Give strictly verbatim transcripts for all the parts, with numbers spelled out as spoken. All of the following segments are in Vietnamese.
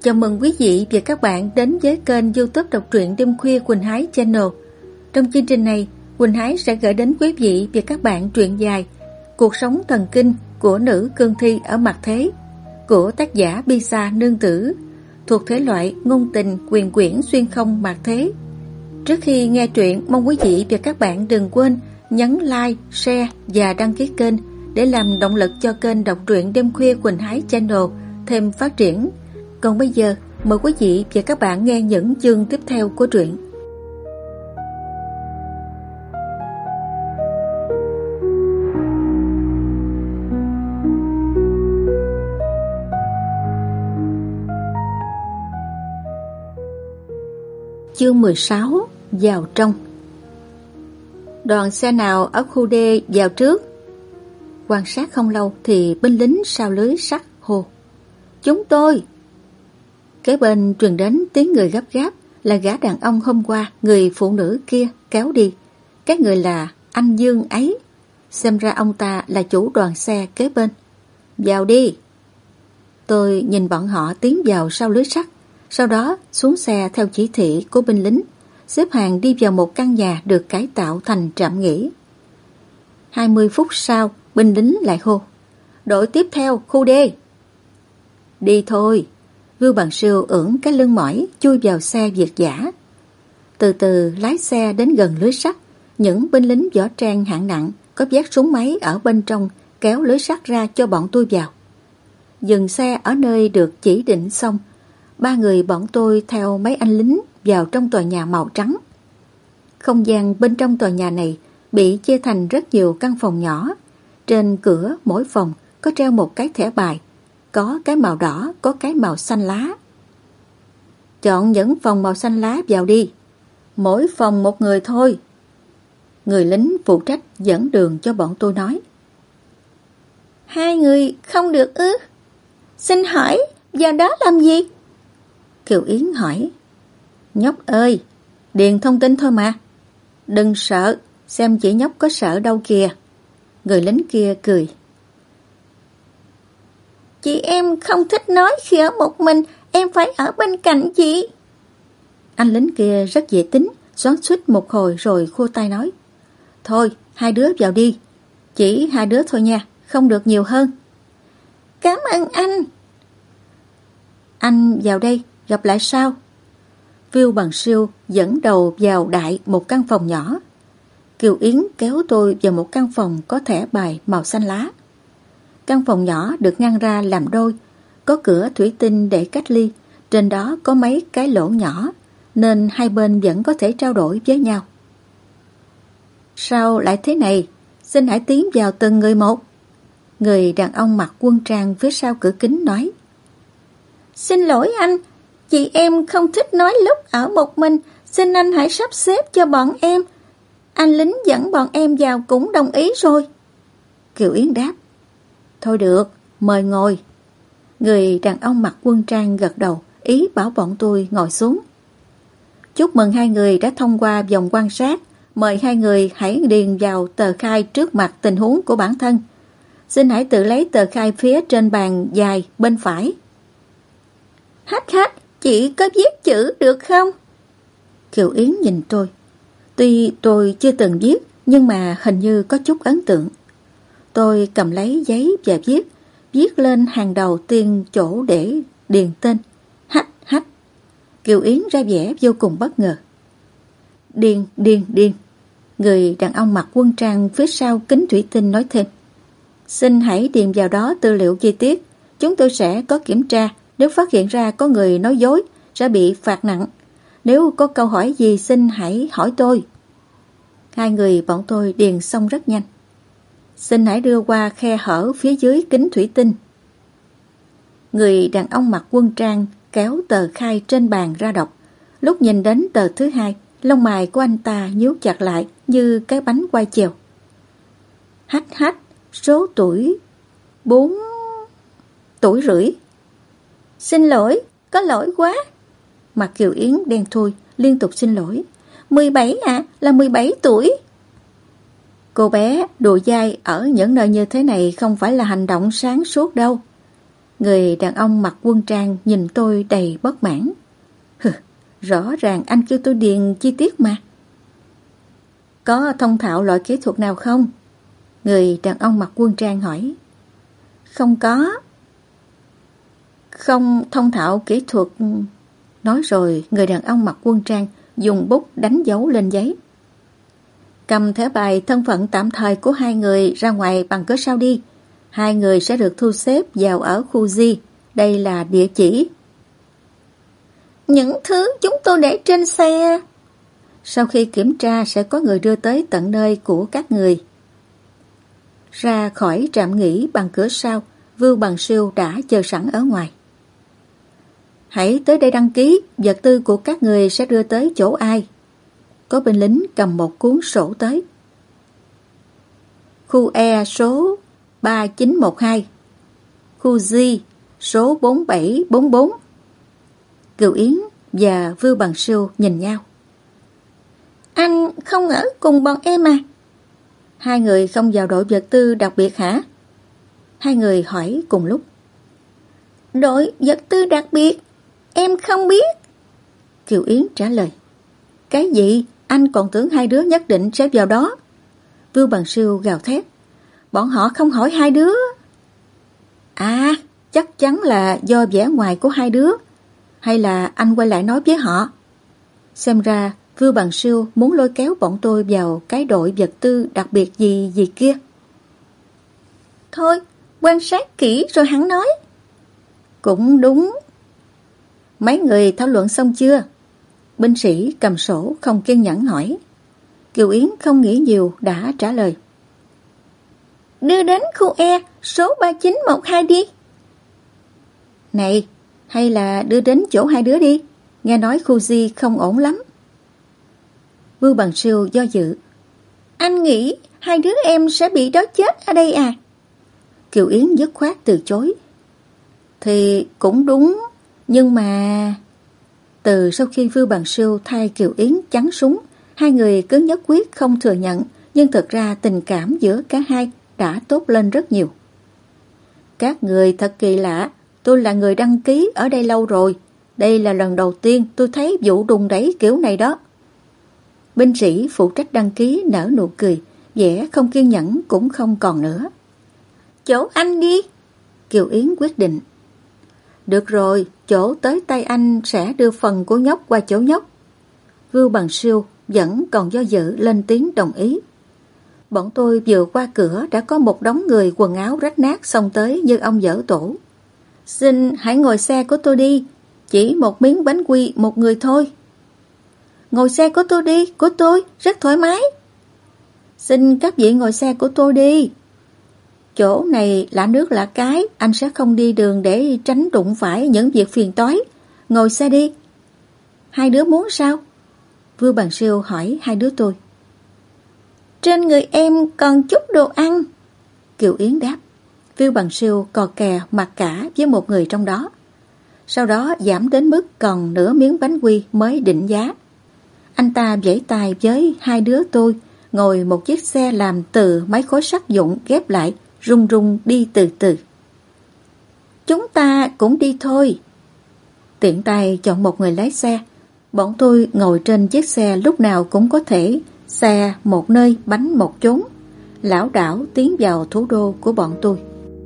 Chào mừng quý vị và các bạn đến với kênh YouTube đọc truyện đêm khuya Quỳnh Hái Channel. Trong chương trình này, Quỳnh Hái sẽ gửi đến quý vị và các bạn truyện dài Cuộc sống thần kinh của nữ cương thi ở mặt thế của tác giả Bisa Nương Tử, thuộc thể loại ngôn tình quyền quyển xuyên không mặt thế. Trước khi nghe truyện, mong quý vị và các bạn đừng quên nhấn like, share và đăng ký kênh để làm động lực cho kênh đọc truyện đêm khuya Quỳnh Hái Channel thêm phát triển. Còn bây giờ, mời quý vị và các bạn nghe những chương tiếp theo của truyện. Chương mười sáu. Vào trong. Đoàn xe nào ở khu D vào trước? Quan sát không lâu thì binh lính sau lưới sắt hô: Chúng tôi! Kế bên truyền đến tiếng người gấp gáp, là gã đàn ông hôm qua người phụ nữ kia kéo đi. Cái người là anh Dương ấy. Xem ra ông ta là chủ đoàn xe kế bên. Vào đi! Tôi nhìn bọn họ tiến vào sau lưới sắt, sau đó xuống xe theo chỉ thị của binh lính, xếp hàng đi vào một căn nhà được cải tạo thành trạm nghỉ. Hai mươi phút sau, binh lính lại hô: Đội tiếp theo, khu D! Đi thôi! Vưu Bằng Siêu ưỡn cái lưng mỏi chui vào xe việt dã. Từ từ lái xe đến gần lưới sắt. Những binh lính võ trang hạng nặng có vác súng máy ở bên trong kéo lưới sắt ra cho bọn tôi vào. Dừng xe ở nơi được chỉ định xong, ba người bọn tôi theo mấy anh lính vào trong tòa nhà màu trắng. Không gian bên trong tòa nhà này bị chia thành rất nhiều căn phòng nhỏ. Trên cửa mỗi phòng có treo một cái thẻ bài, có cái màu đỏ, có cái màu xanh lá. Chọn những phòng màu xanh lá vào đi. Mỗi phòng một người thôi. Người lính phụ trách dẫn đường cho bọn tôi nói. Hai người không được ư? Xin hỏi, vào đó làm gì? Kiều Yến hỏi. Nhóc ơi, điền thông tin thôi mà. Đừng sợ, xem chị nhóc có sợ đâu kìa. Người lính kia cười. Chị em không thích nói khi ở một mình, em phải ở bên cạnh chị. Anh lính kia rất dễ tính, xoắn xuýt một hồi rồi khua tay nói. Thôi, hai đứa vào đi. Chỉ hai đứa thôi nha, không được nhiều hơn. Cảm ơn anh. Anh vào đây, gặp lại sau. Vưu Bằng Siêu dẫn đầu vào đại một căn phòng nhỏ. Kiều Yến kéo tôi vào một căn phòng có thẻ bài màu xanh lá. Căn phòng nhỏ được ngăn ra làm đôi, có cửa thủy tinh để cách ly, trên đó có mấy cái lỗ nhỏ, nên hai bên vẫn có thể trao đổi với nhau. Sao lại thế này? Xin hãy tiến vào từng người một. Người đàn ông mặc quân trang phía sau cửa kính nói. Xin lỗi anh, chị em không thích nói lúc ở một mình, xin anh hãy sắp xếp cho bọn em. Anh lính dẫn bọn em vào cũng đồng ý rồi. Kiều Yến đáp. Thôi được, mời ngồi. Người đàn ông mặc quân trang gật đầu, ý bảo bọn tôi ngồi xuống. Chúc mừng hai người đã thông qua vòng quan sát. Mời hai người hãy điền vào tờ khai trước mặt tình huống của bản thân. Xin hãy tự lấy tờ khai phía trên bàn dài bên phải. Hách hách, chị có viết chữ được không? Kiều Yến nhìn tôi. Tuy tôi chưa từng viết, nhưng mà hình như có chút ấn tượng. Tôi cầm lấy giấy và viết, viết lên hàng đầu tiên chỗ để điền tên. Hách hách. Kiều Yến ra vẻ vô cùng bất ngờ. Điền, điền, điền. Người đàn ông mặc quân trang phía sau kính thủy tinh nói thêm. Xin hãy điền vào đó tư liệu chi tiết. Chúng tôi sẽ có kiểm tra. Nếu phát hiện ra có người nói dối, sẽ bị phạt nặng. Nếu có câu hỏi gì xin hãy hỏi tôi. Hai người bọn tôi điền xong rất nhanh. Xin hãy đưa qua khe hở phía dưới kính thủy tinh. Người đàn ông mặc quân trang kéo tờ khai trên bàn ra đọc. Lúc nhìn đến tờ thứ hai, lông mày của anh ta nhíu chặt lại như cái bánh quay chèo. Hách hách, số tuổi bốn tuổi rưỡi. Xin lỗi, có lỗi quá. Mặt Kiều Yến đen thui, liên tục xin lỗi. mười bảy à, là mười bảy tuổi. Cô bé đùa dai ở những nơi như thế này không phải là hành động sáng suốt đâu. Người đàn ông mặc quân trang nhìn tôi đầy bất mãn. Hừ, rõ ràng anh kêu tôi điền chi tiết mà. Có thông thạo loại kỹ thuật nào không? Người đàn ông mặc quân trang hỏi. Không có. Không thông thạo kỹ thuật. Nói rồi người đàn ông mặc quân trang dùng bút đánh dấu lên giấy. Cầm thẻ bài thân phận tạm thời của hai người ra ngoài bằng cửa sau đi. Hai người sẽ được thu xếp vào ở khu G. Đây là địa chỉ. Những thứ chúng tôi để trên xe. Sau khi kiểm tra sẽ có người đưa tới tận nơi của các người. Ra khỏi trạm nghỉ bằng cửa sau, Vưu Bằng Siêu đã chờ sẵn ở ngoài. Hãy tới đây đăng ký, vật tư của các người sẽ đưa tới chỗ ai. Có binh lính cầm một cuốn sổ tới. Khu E số ba chín một hai, khu G số bốn bảy bốn bốn. Cửu Yến và Vưu Bằng Siêu nhìn nhau. Anh không ở cùng bọn em à? Hai người không vào đội vật tư đặc biệt hả? Hai người hỏi cùng lúc. Đội vật tư đặc biệt? Em không biết. Kiều Yến trả lời. Cái gì? Anh còn tưởng hai đứa nhất định sẽ vào đó. Vưu Bằng Siêu gào thét. Bọn họ không hỏi hai đứa. À, chắc chắn là do vẻ ngoài của hai đứa. Hay là anh quay lại nói với họ? Xem ra Vưu Bằng Siêu muốn lôi kéo bọn tôi vào cái đội vật tư đặc biệt gì gì kia. Thôi, quan sát kỹ rồi hắn nói. Cũng đúng. Mấy người thảo luận xong chưa? Binh sĩ cầm sổ không kiên nhẫn hỏi. Kiều Yến không nghĩ nhiều đã trả lời. Đưa đến khu E số ba chín một hai đi. Này, hay là đưa đến chỗ hai đứa đi. Nghe nói khu G không ổn lắm. Vưu Bằng Siêu do dự. Anh nghĩ hai đứa em sẽ bị đói chết ở đây à? Kiều Yến dứt khoát từ chối. Thì cũng đúng, nhưng mà... Từ sau khi Vưu Bằng Siêu thay Kiều Yến chắn súng, hai người cứ nhất quyết không thừa nhận, nhưng thực ra tình cảm giữa cả hai đã tốt lên rất nhiều. Các người thật kỳ lạ, tôi là người đăng ký ở đây lâu rồi. Đây là lần đầu tiên tôi thấy vụ đùng đẩy kiểu này đó. Binh sĩ phụ trách đăng ký nở nụ cười, vẻ không kiên nhẫn cũng không còn nữa. Chỗ anh đi. Kiều Yến quyết định. Được rồi, chỗ tới tay anh sẽ đưa phần của nhóc qua chỗ nhóc. Vưu Bằng Siêu vẫn còn do dự lên tiếng đồng ý. Bọn tôi vừa qua cửa đã có một đống người quần áo rách nát xông tới như ông dở tổ. Xin hãy ngồi xe của tôi đi, chỉ một miếng bánh quy một người thôi. Ngồi xe của tôi đi, của tôi, rất thoải mái. Xin các vị ngồi xe của tôi đi. Chỗ này lạ nước lạ cái, anh sẽ không đi đường để tránh đụng phải những việc phiền toái. Ngồi xe đi. Hai đứa muốn sao? Vưu Bằng Siêu hỏi hai đứa tôi. Trên người em còn chút đồ ăn. Kiều Yến đáp. Vưu Bằng Siêu cò kè mặc cả với một người trong đó. Sau đó giảm đến mức còn nửa miếng bánh quy mới định giá. Anh ta vẫy tay với hai đứa tôi, ngồi một chiếc xe làm từ mấy khối sắt vụn ghép lại, rung rung đi từ từ. Chúng ta cũng đi thôi. Tiện tay chọn một người lái xe. Bọn tôi ngồi trên chiếc xe lúc nào cũng có thể, xe một nơi bánh một chốn, lảo đảo tiến vào thủ đô của bọn tôi.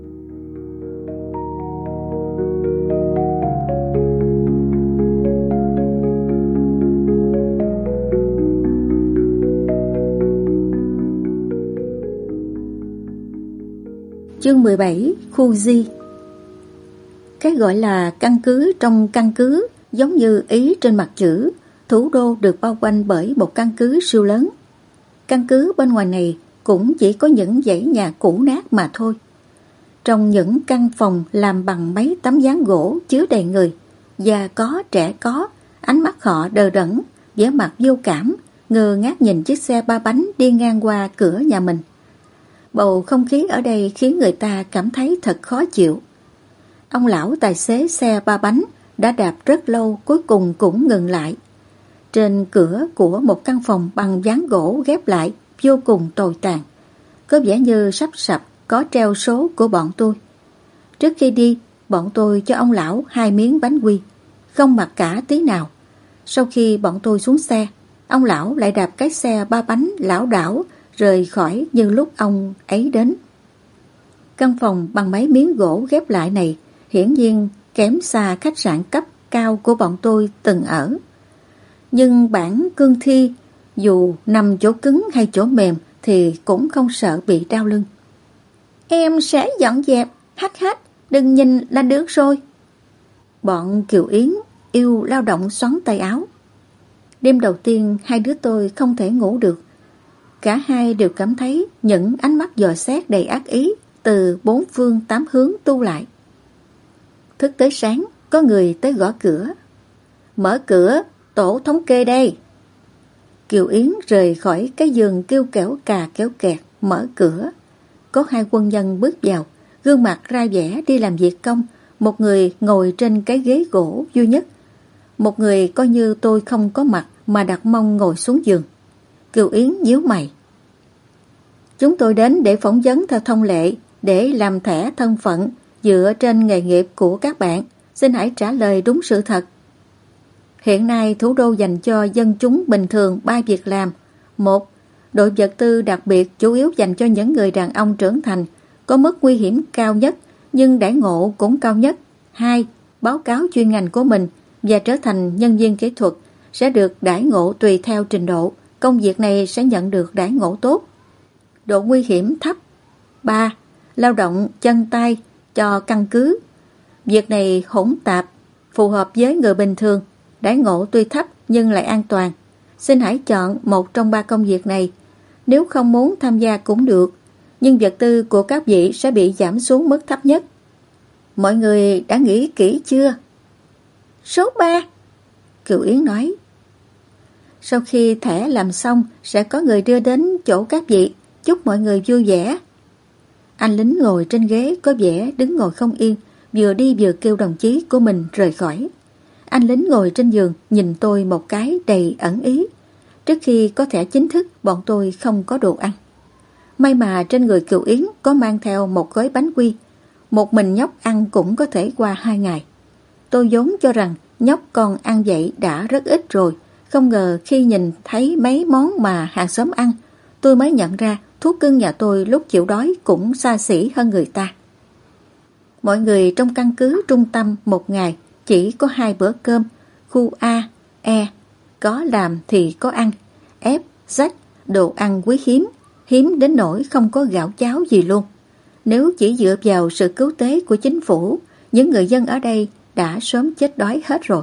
Chương mười bảy, khu G. Cái gọi là căn cứ trong căn cứ giống như ý trên mặt chữ, thủ đô được bao quanh bởi một căn cứ siêu lớn. Căn cứ bên ngoài này cũng chỉ có những dãy nhà cũ nát mà thôi. Trong những căn phòng làm bằng mấy tấm ván gỗ chứa đầy người, già có trẻ có, ánh mắt họ đờ đẫn, vẻ mặt vô cảm, ngơ ngác nhìn chiếc xe ba bánh đi ngang qua cửa nhà mình. Bầu không khí ở đây khiến người ta cảm thấy thật khó chịu. Ông lão tài xế xe ba bánh đã đạp rất lâu, cuối cùng cũng ngừng lại. Trên cửa của một căn phòng bằng ván gỗ ghép lại vô cùng tồi tàn, có vẻ như sắp sập có treo số của bọn tôi. Trước khi đi, bọn tôi cho ông lão hai miếng bánh quy, không mặc cả tí nào. Sau khi bọn tôi xuống xe, ông lão lại đạp cái xe ba bánh lảo đảo rời khỏi như lúc ông ấy đến. Căn phòng bằng mấy miếng gỗ ghép lại này hiển nhiên kém xa khách sạn cấp cao của bọn tôi từng ở. Nhưng bản cương thi, dù nằm chỗ cứng hay chỗ mềm thì cũng không sợ bị đau lưng. Em sẽ dọn dẹp, hách hách, đừng nhìn là được rồi. Bọn Kiều Yến yêu lao động xoắn tay áo. Đêm đầu tiên hai đứa tôi không thể ngủ được. Cả hai đều cảm thấy những ánh mắt dò xét đầy ác ý từ bốn phương tám hướng tu lại. Thức tới sáng, có người tới gõ cửa. Mở cửa, tổ thống kê đây. Kiều Yến rời khỏi cái giường kêu kẻo cà kéo kẹt, mở cửa. Có hai quân nhân bước vào, gương mặt ra vẻ đi làm việc công. Một người ngồi trên cái ghế gỗ duy nhất. Một người coi như tôi không có mặt mà đặt mông ngồi xuống giường. Kiều Yến nhíu mày. Chúng tôi đến để phỏng vấn theo thông lệ, để làm thẻ thân phận dựa trên nghề nghiệp của các bạn. Xin hãy trả lời đúng sự thật. Hiện nay thủ đô dành cho dân chúng bình thường ba việc làm. Một, đội vật tư đặc biệt chủ yếu dành cho những người đàn ông trưởng thành, có mức nguy hiểm cao nhất nhưng đãi ngộ cũng cao nhất. Hai, báo cáo chuyên ngành của mình và trở thành nhân viên kỹ thuật sẽ được đãi ngộ tùy theo trình độ. Công việc này sẽ nhận được đãi ngộ tốt. Độ nguy hiểm thấp. Ba, lao động chân tay cho căn cứ. Việc này hỗn tạp, phù hợp với người bình thường, đãi ngộ tuy thấp nhưng lại an toàn. Xin hãy chọn một trong ba công việc này. Nếu không muốn tham gia cũng được, nhưng vật tư của các vị sẽ bị giảm xuống mức thấp nhất. Mọi người đã nghĩ kỹ chưa? Số ba, Kiều Yến nói. Sau khi thẻ làm xong sẽ có người đưa đến chỗ các vị. Chúc mọi người vui vẻ. Anh lính ngồi trên ghế có vẻ đứng ngồi không yên, vừa đi vừa kêu đồng chí của mình rời khỏi. Anh lính ngồi trên giường nhìn tôi một cái đầy ẩn ý. Trước khi có thẻ chính thức, bọn tôi không có đồ ăn. May mà trên người Kiều Yến có mang theo một gói bánh quy. Một mình nhóc ăn cũng có thể qua hai ngày. Tôi vốn cho rằng nhóc còn ăn vậy đã rất ít rồi. Không ngờ khi nhìn thấy mấy món mà hàng xóm ăn, tôi mới nhận ra thú cưng nhà tôi lúc chịu đói cũng xa xỉ hơn người ta. Mọi người trong căn cứ trung tâm một ngày chỉ có hai bữa cơm. Khu A, E, có làm thì có ăn. F, Z, đồ ăn quý hiếm, hiếm đến nỗi không có gạo cháo gì luôn. Nếu chỉ dựa vào sự cứu tế của chính phủ, những người dân ở đây đã sớm chết đói hết rồi.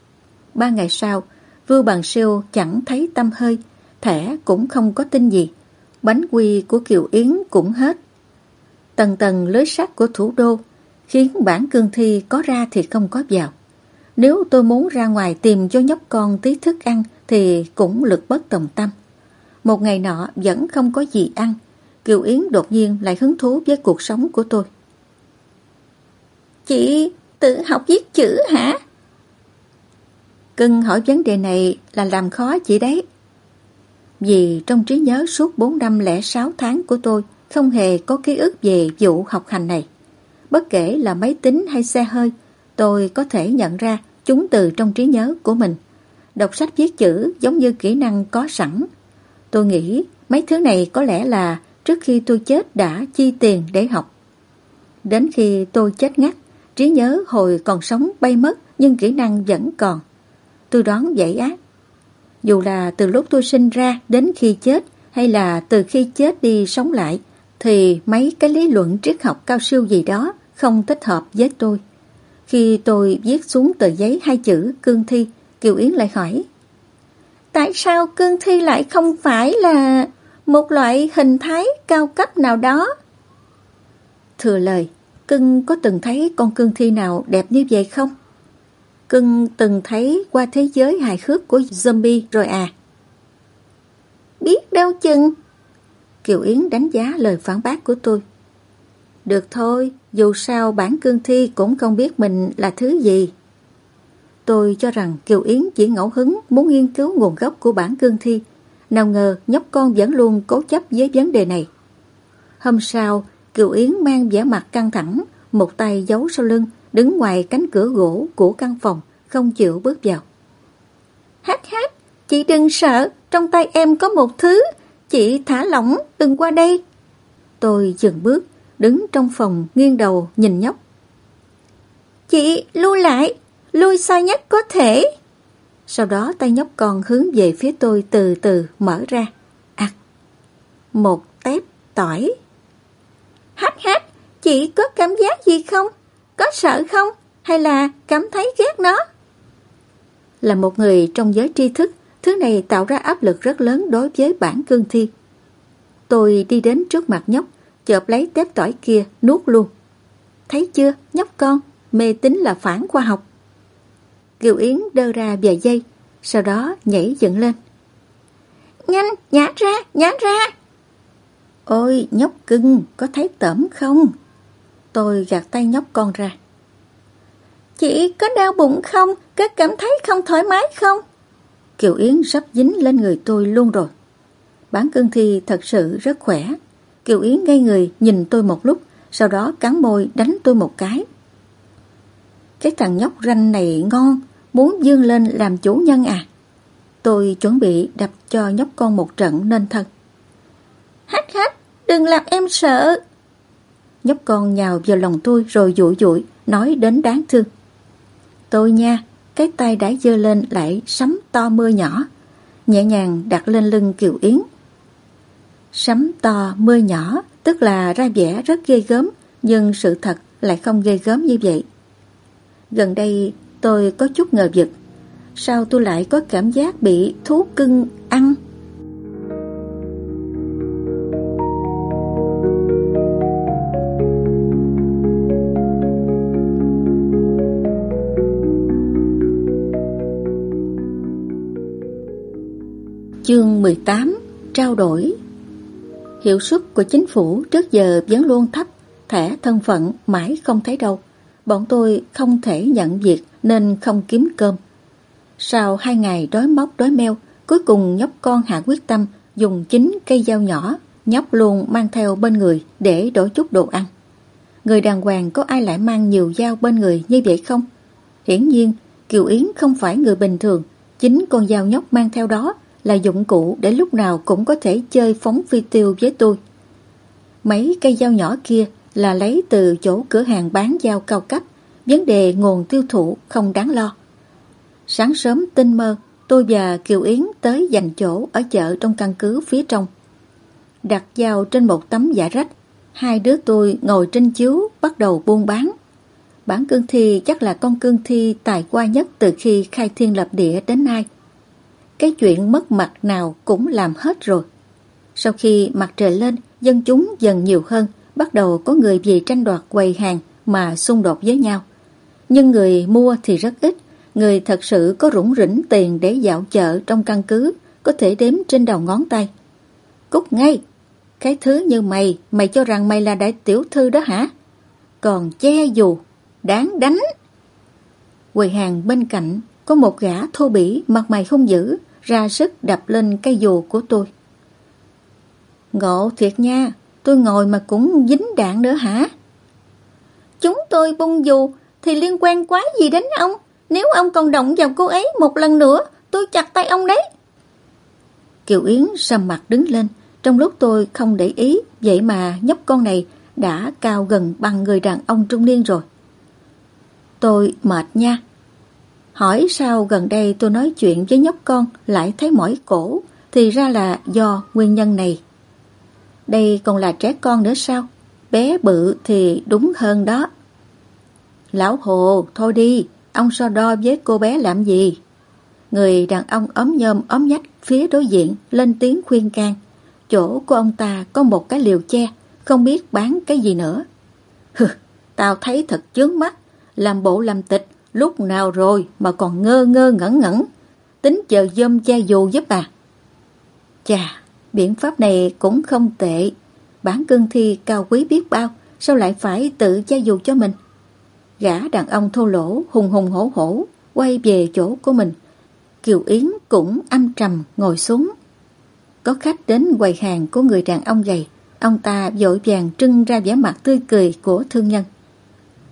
Ba ngày sau, Vưu Bằng Siêu chẳng thấy tăm hơi, thẻ cũng không có tin gì. Bánh quy của Kiều Yến cũng hết. Tầng tầng lưới sắt của thủ đô khiến bản cương thi có ra thì không có vào. Nếu tôi muốn ra ngoài tìm cho nhóc con tí thức ăn thì cũng lực bất tòng tâm. Một ngày nọ vẫn không có gì ăn, Kiều Yến đột nhiên lại hứng thú với cuộc sống của tôi. Chị tự học viết chữ hả? Cưng hỏi vấn đề này là làm khó chị đấy. Vì trong trí nhớ suốt bốn năm lẻ sáu tháng của tôi không hề có ký ức về vụ học hành này. Bất kể là máy tính hay xe hơi, tôi có thể nhận ra chúng từ trong trí nhớ của mình. Đọc sách viết chữ giống như kỹ năng có sẵn. Tôi nghĩ mấy thứ này có lẽ là trước khi tôi chết đã chi tiền để học. Đến khi tôi chết ngắt, trí nhớ hồi còn sống bay mất nhưng kỹ năng vẫn còn. Tôi đoán vậy á. Dù là từ lúc tôi sinh ra đến khi chết hay là từ khi chết đi sống lại, thì mấy cái lý luận triết học cao siêu gì đó không thích hợp với tôi. Khi tôi viết xuống tờ giấy hai chữ cương thi, Kiều Yến lại hỏi: tại sao cương thi lại không phải là một loại hình thái cao cấp nào đó? Thừa lời, Cưng có từng thấy con cương thi nào đẹp như vậy không? Cưng từng thấy qua thế giới hài hước của zombie rồi à? Biết đâu chừng. Kiều Yến đánh giá lời phản bác của tôi. Được thôi, dù sao bản cương thi cũng không biết mình là thứ gì. Tôi cho rằng Kiều Yến chỉ ngẫu hứng muốn nghiên cứu nguồn gốc của bản cương thi. Nào ngờ nhóc con vẫn luôn cố chấp với vấn đề này. Hôm sau, Kiều Yến mang vẻ mặt căng thẳng, một tay giấu sau lưng, đứng ngoài cánh cửa gỗ của căn phòng, không chịu bước vào. Hát hát, chị đừng sợ, trong tay em có một thứ, chị thả lỏng, đừng qua đây. Tôi dừng bước, đứng trong phòng nghiêng đầu nhìn nhóc. Chị lui lại, lui xa nhất có thể. Sau đó tay nhóc con hướng về phía tôi từ từ mở ra. À, một tép tỏi. Hát hát, chị có cảm giác gì không? Có sợ không? Hay là cảm thấy ghét nó? Là một người trong giới tri thức, thứ này tạo ra áp lực rất lớn đối với bản cương thi. Tôi đi đến trước mặt nhóc, chộp lấy tép tỏi kia, nuốt luôn. Thấy chưa, nhóc con, mê tín là phản khoa học. Kiều Yến đơ ra vài giây, sau đó nhảy dựng lên. Nhanh, nhả ra, nhả ra. Ôi, nhóc cưng, có thấy tởm không? Tôi gạt tay nhóc con ra. Chị có đau bụng không? Có cảm thấy không thoải mái không? Kiều Yến sắp dính lên người tôi luôn rồi. Bản cương thi thật sự rất khỏe. Kiều Yến ngây người nhìn tôi một lúc, sau đó cắn môi đánh tôi một cái. Cái thằng nhóc ranh này ngon, muốn vươn lên làm chủ nhân à? Tôi chuẩn bị đập cho nhóc con một trận nên thân. Hát hát, đừng làm em sợ. Nhóc con nhào vào lòng tôi rồi dụi dụi, nói đến đáng thương. Tôi nha, cái tay đã giơ lên lại sấm to mưa nhỏ, nhẹ nhàng đặt lên lưng Kiều Yến. Sấm to mưa nhỏ, tức là ra vẻ rất ghê gớm, nhưng sự thật lại không ghê gớm như vậy. Gần đây tôi có chút ngờ vực, sao tôi lại có cảm giác bị thú cưng ăn? Chương mười tám. Trao đổi. Hiệu suất của chính phủ trước giờ vẫn luôn thấp, thẻ thân phận mãi không thấy đâu. Bọn tôi không thể nhận việc nên không kiếm cơm. Sau hai ngày đói móc đói meo, cuối cùng nhóc con hạ quyết tâm dùng chính cây dao nhỏ, nhóc luôn mang theo bên người để đổi chút đồ ăn. Người đàng hoàng có ai lại mang nhiều dao bên người như vậy không? Hiển nhiên, Kiều Yến không phải người bình thường, chính con dao nhóc mang theo đó là dụng cụ để lúc nào cũng có thể chơi phóng phi tiêu với tôi. Mấy cây dao nhỏ kia là lấy từ chỗ cửa hàng bán dao cao cấp, vấn đề nguồn tiêu thụ không đáng lo. Sáng sớm tinh mơ, tôi và Kiều Yến tới dành chỗ ở chợ trong căn cứ phía trong. Đặt dao trên một tấm vải rách, hai đứa tôi ngồi trên chiếu bắt đầu buôn bán. Bản cương thi chắc là con cương thi tài qua nhất từ khi khai thiên lập địa đến nay. Cái chuyện mất mặt nào cũng làm hết rồi. Sau khi mặt trời lên, dân chúng dần nhiều hơn, bắt đầu có người vì tranh đoạt quầy hàng mà xung đột với nhau. Nhưng người mua thì rất ít, người thật sự có rủng rỉnh tiền để dạo chợ trong căn cứ có thể đếm trên đầu ngón tay. Cút ngay! Cái thứ như mày, mày cho rằng mày là đại tiểu thư đó hả? Còn che dù, đáng đánh! Quầy hàng bên cạnh có một gã thô bỉ mặt mày hung dữ, ra sức đập lên cây dù của tôi. Ngộ thiệt nha, tôi ngồi mà cũng dính đạn nữa hả? Chúng tôi bung dù thì liên quan quá gì đến ông? Nếu ông còn động vào cô ấy một lần nữa, tôi chặt tay ông đấy. Kiều Yến sầm mặt đứng lên, trong lúc tôi không để ý, vậy mà nhóc con này đã cao gần bằng người đàn ông trung niên rồi. Tôi mệt nha. Hỏi sao gần đây tôi nói chuyện với nhóc con lại thấy mỏi cổ, thì ra là do nguyên nhân này. Đây còn là trẻ con nữa sao? Bé bự thì đúng hơn đó. Lão Hồ, thôi đi, ông so đo với cô bé làm gì? Người đàn ông ốm nhôm ốm nhách phía đối diện lên tiếng khuyên can. Chỗ của ông ta có một cái liều che, không biết bán cái gì nữa. Hừ, tao thấy thật chướng mắt, làm bộ làm tịch, lúc nào rồi mà còn ngơ ngơ ngẩn ngẩn, tính chờ dôm che dù giúp à. Chà, biện pháp này cũng không tệ, bản cương thi cao quý biết bao, sao lại phải tự che dù cho mình. Gã đàn ông thô lỗ hùng hùng hổ hổ quay về chỗ của mình. Kiều Yến cũng âm trầm ngồi xuống. Có khách đến quầy hàng của người đàn ông gầy, ông ta vội vàng trưng ra vẻ mặt tươi cười của thương nhân.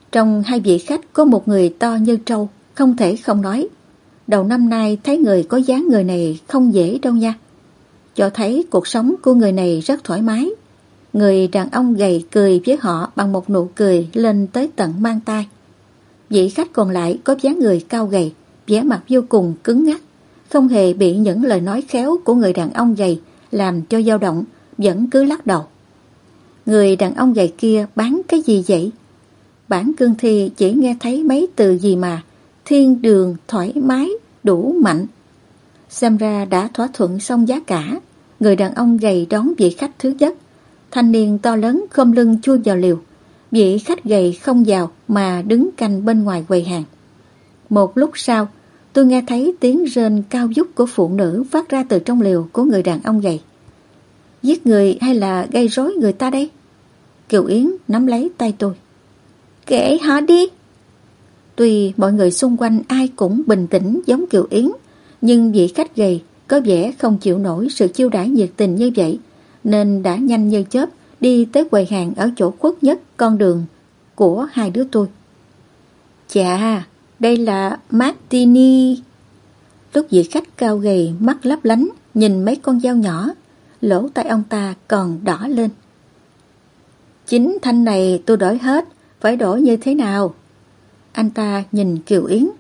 Trong hai vị khách có một người to như trâu, không thể không nói. Đầu năm nay thấy người có dáng người này không dễ đâu nha. Cho thấy cuộc sống của người này rất thoải mái. Người đàn ông gầy cười với họ bằng một nụ cười lên tới tận mang tai. Vị khách còn lại có dáng người cao gầy, vẻ mặt vô cùng cứng ngắc, không hề bị những lời nói khéo của người đàn ông gầy làm cho dao động, vẫn cứ lắc đầu. Người đàn ông gầy kia bán cái gì vậy? Bản Cương Thi chỉ nghe thấy mấy từ gì mà thiên đường, thoải mái, đủ mạnh. Xem ra đã thỏa thuận xong giá cả. Người đàn ông gầy đón vị khách thứ nhất. Thanh niên to lớn khom lưng chui vào liều. Vị khách gầy không vào mà đứng canh bên ngoài quầy hàng. Một lúc sau, tôi nghe thấy tiếng rên cao vút của phụ nữ phát ra từ trong liều của người đàn ông gầy. Giết người hay là gây rối người ta đây? Kiều Yến nắm lấy tay tôi. Kệ họ đi. Tuy mọi người xung quanh ai cũng bình tĩnh giống Kiều Yến, nhưng vị khách gầy có vẻ không chịu nổi sự chiêu đãi nhiệt tình như vậy, nên đã nhanh như chớp đi tới quầy hàng ở chỗ khuất nhất con đường của hai đứa tôi. Chà, đây là Martini. Lúc vị khách cao gầy mắt lấp lánh nhìn mấy con dao nhỏ, lỗ tai ông ta còn đỏ lên. Chính thanh này tôi đổi hết, phải đổi như thế nào? Anh ta nhìn Kiều Yến.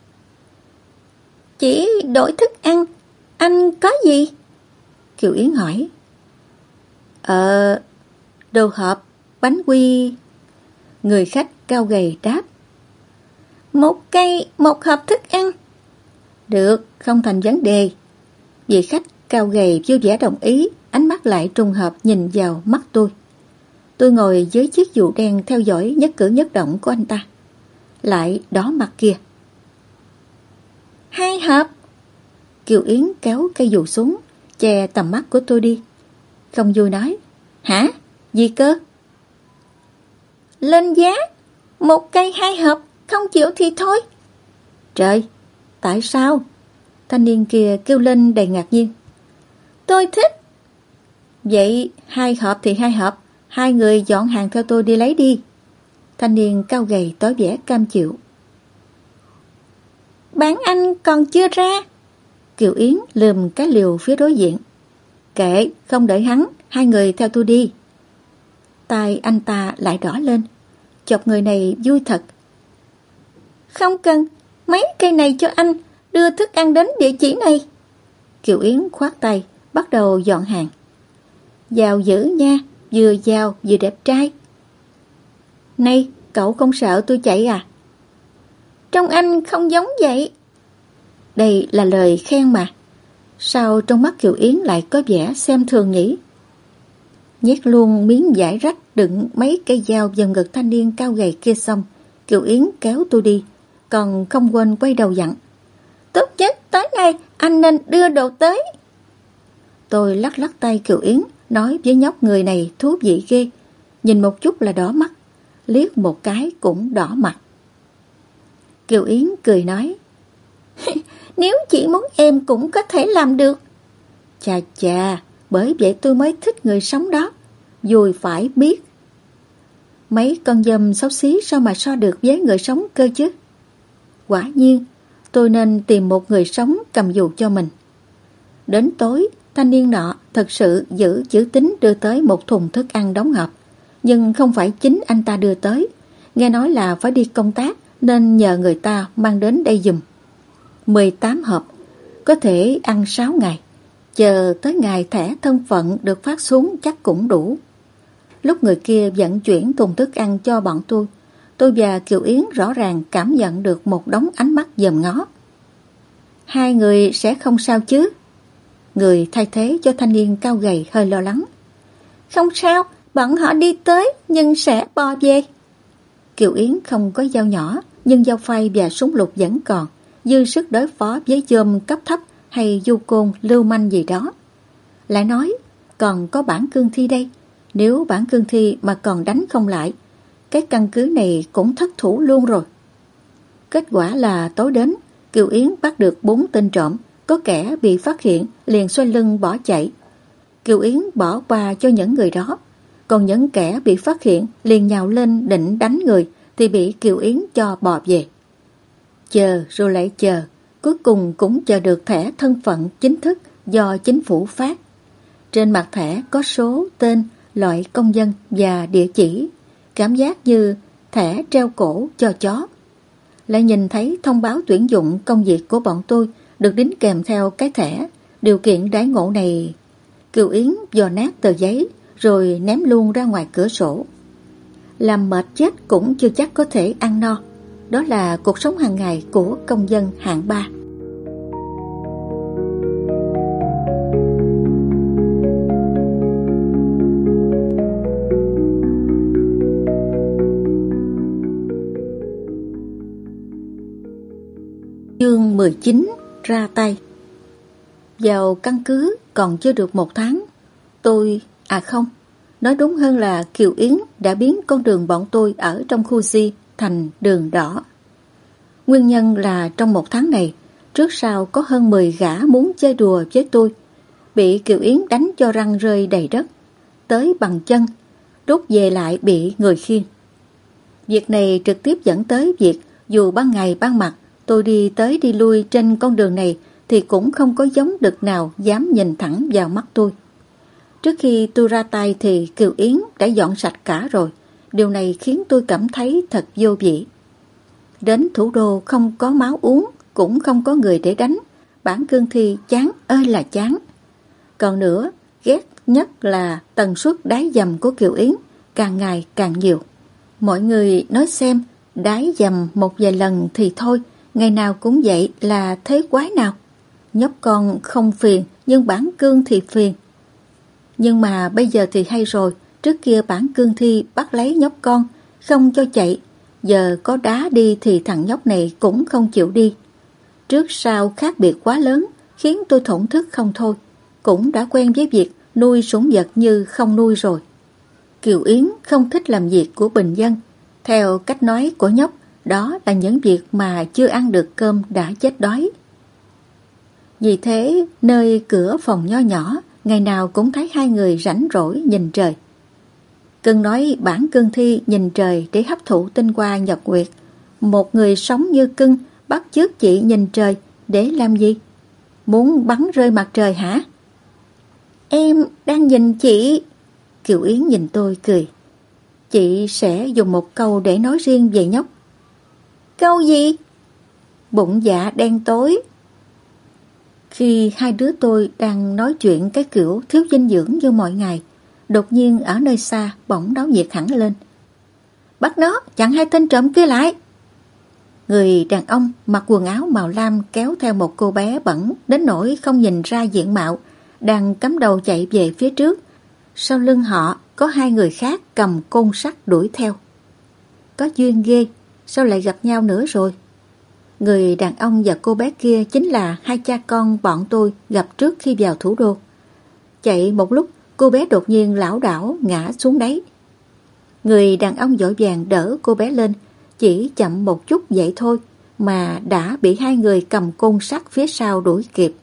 Chỉ đổi thức ăn, anh có gì? Kiều Yến hỏi. Ờ, đồ hộp, bánh quy. Người khách cao gầy đáp. Một cây, một hộp thức ăn. Được, không thành vấn đề. Vị khách cao gầy vui vẻ đồng ý, ánh mắt lại trùng hợp nhìn vào mắt tôi. Tôi ngồi dưới chiếc dù đen theo dõi nhất cử nhất động của anh ta. Lại đỏ mặt kia. Hai hộp. Kiều Yến kéo cây dù xuống, che tầm mắt của tôi đi. Không vui nói. Hả? Gì cơ? Lên giá. Một cây hai hộp, không chịu thì thôi. Trời, tại sao? Thanh niên kia kêu lên đầy ngạc nhiên. Tôi thích. Vậy hai hộp thì hai hộp. Hai người dọn hàng theo tôi đi lấy đi. Thanh niên cao gầy tỏ vẻ cam chịu. Bán anh còn chưa ra. Kiều Yến lườm cái liều phía đối diện. Kệ, không đợi hắn, hai người theo tôi đi. Tai anh ta lại đỏ lên. Chọc người này vui thật. Không cần, mấy cây này cho anh, đưa thức ăn đến địa chỉ này. Kiều Yến khoát tay, bắt đầu dọn hàng. Giàu dữ nha, vừa giàu vừa đẹp trai. Này, cậu không sợ tôi chạy à? Trông anh không giống vậy. Đây là lời khen mà. Sao trong mắt Kiều Yến lại có vẻ xem thường nhỉ? Nhét luôn miếng vải rách đựng mấy cây dao vào ngực thanh niên cao gầy kia xong, Kiều Yến kéo tôi đi, còn không quên quay đầu dặn. Tốt nhất tối nay anh nên đưa đồ tới. Tôi lắc lắc tay Kiều Yến, nói với nhóc người này thú vị ghê. Nhìn một chút là đỏ mắt, liếc một cái cũng đỏ mặt. Kiều Yến cười nói. Nếu chị muốn em cũng có thể làm được. Chà chà, bởi vậy tôi mới thích người sống đó. Vui phải biết. Mấy con dâm xấu xí sao mà so được với người sống cơ chứ? Quả nhiên, tôi nên tìm một người sống cầm dù cho mình. Đến tối, thanh niên nọ thật sự giữ chữ tín đưa tới một thùng thức ăn đóng hộp. Nhưng không phải chính anh ta đưa tới. Nghe nói là phải đi công tác nên nhờ người ta mang đến đây giùm. mười tám hộp, có thể ăn sáu ngày. Chờ tới ngày thẻ thân phận được phát xuống chắc cũng đủ. Lúc người kia vận chuyển thùng thức ăn cho bọn tôi, tôi và Kiều Yến rõ ràng cảm nhận được một đống ánh mắt dòm ngó. Hai người sẽ không sao chứ? Người thay thế cho thanh niên cao gầy hơi lo lắng. Không sao, bọn họ đi tới nhưng sẽ bò về. Kiều Yến không có dao nhỏ, nhưng dao phay và súng lục vẫn còn, dư sức đối phó với dôm cấp thấp hay du côn lưu manh gì đó. Lại nói, còn có bản cương thi đây. Nếu bản cương thi mà còn đánh không lại, cái căn cứ này cũng thất thủ luôn rồi. Kết quả là tối đến, Kiều Yến bắt được bốn tên trộm, có kẻ bị phát hiện liền xoay lưng bỏ chạy. Kiều Yến bỏ qua cho những người đó, còn những kẻ bị phát hiện liền nhào lên định đánh người thì bị Kiều Yến cho bò về. Chờ rồi lại chờ, cuối cùng cũng chờ được thẻ thân phận chính thức do chính phủ phát. Trên mặt thẻ có số, tên, loại công dân và địa chỉ, cảm giác như thẻ treo cổ cho chó. Lại nhìn thấy thông báo tuyển dụng công việc của bọn tôi được đính kèm theo cái thẻ. Điều kiện đãi ngộ này, Kiều Yến dò nát tờ giấy rồi ném luôn ra ngoài cửa sổ. Làm mệt chết cũng chưa chắc có thể ăn no. Đó là cuộc sống hàng ngày của công dân hạng ba. Chương mười chín ra tay. Vào căn cứ còn chưa được một tháng, tôi, à không, nói đúng hơn là Kiều Yến đã biến con đường bọn tôi ở trong khu G thành đường đỏ. Nguyên nhân là trong một tháng này, trước sau có hơn mười gã muốn chơi đùa với tôi, bị Kiều Yến đánh cho răng rơi đầy đất, tới bằng chân, rút về lại bị người khiêng. Việc này trực tiếp dẫn tới việc dù ban ngày ban mặt tôi đi tới đi lui trên con đường này thì cũng không có giống đực nào dám nhìn thẳng vào mắt tôi. Trước khi tôi ra tay thì Kiều Yến đã dọn sạch cả rồi. Điều này khiến tôi cảm thấy thật vô vị. Đến thủ đô không có máu uống, cũng không có người để đánh. Bản cương thi chán ơi là chán. Còn nữa, ghét nhất là tần suất đái dầm của Kiều Yến càng ngày càng nhiều. Mọi người nói xem, đái dầm một vài lần thì thôi, ngày nào cũng vậy là thế quái nào. Nhóc con không phiền, nhưng bản cương thì phiền. Nhưng mà bây giờ thì hay rồi, trước kia bản cương thi bắt lấy nhóc con, không cho chạy. Giờ có đá đi thì thằng nhóc này cũng không chịu đi. Trước sau khác biệt quá lớn, khiến tôi thổn thức không thôi. Cũng đã quen với việc nuôi sủng vật như không nuôi rồi. Kiều Yến không thích làm việc của bình dân. Theo cách nói của nhóc, đó là những việc mà chưa ăn được cơm đã chết đói. Vì thế, nơi cửa phòng nho nhỏ, ngày nào cũng thấy hai người rảnh rỗi nhìn trời. Cưng nói bản cương thi nhìn trời để hấp thụ tinh hoa nhật nguyệt. Một người sống như cưng bắt chước chị nhìn trời để làm gì? Muốn bắn rơi mặt trời hả? Em đang nhìn chị. Kiều Yến nhìn tôi cười. Chị sẽ dùng một câu để nói riêng về nhóc. Câu gì? Bụng dạ đen tối. Khi hai đứa tôi đang nói chuyện cái kiểu thiếu dinh dưỡng như mọi ngày, đột nhiên ở nơi xa bỗng náo nhiệt hẳn lên. Bắt nó, chặn hai tên trộm kia lại. Người đàn ông mặc quần áo màu lam kéo theo một cô bé bẩn đến nỗi không nhìn ra diện mạo, đang cắm đầu chạy về phía trước. Sau lưng họ có hai người khác cầm côn sắt đuổi theo. Có duyên ghê, sao lại gặp nhau nữa rồi? Người đàn ông và cô bé kia chính là hai cha con bọn tôi gặp trước khi vào thủ đô. Chạy một lúc, cô bé đột nhiên lảo đảo ngã xuống đáy. Người đàn ông vội vàng đỡ cô bé lên, chỉ chậm một chút vậy thôi mà đã bị hai người cầm côn sắt phía sau đuổi kịp.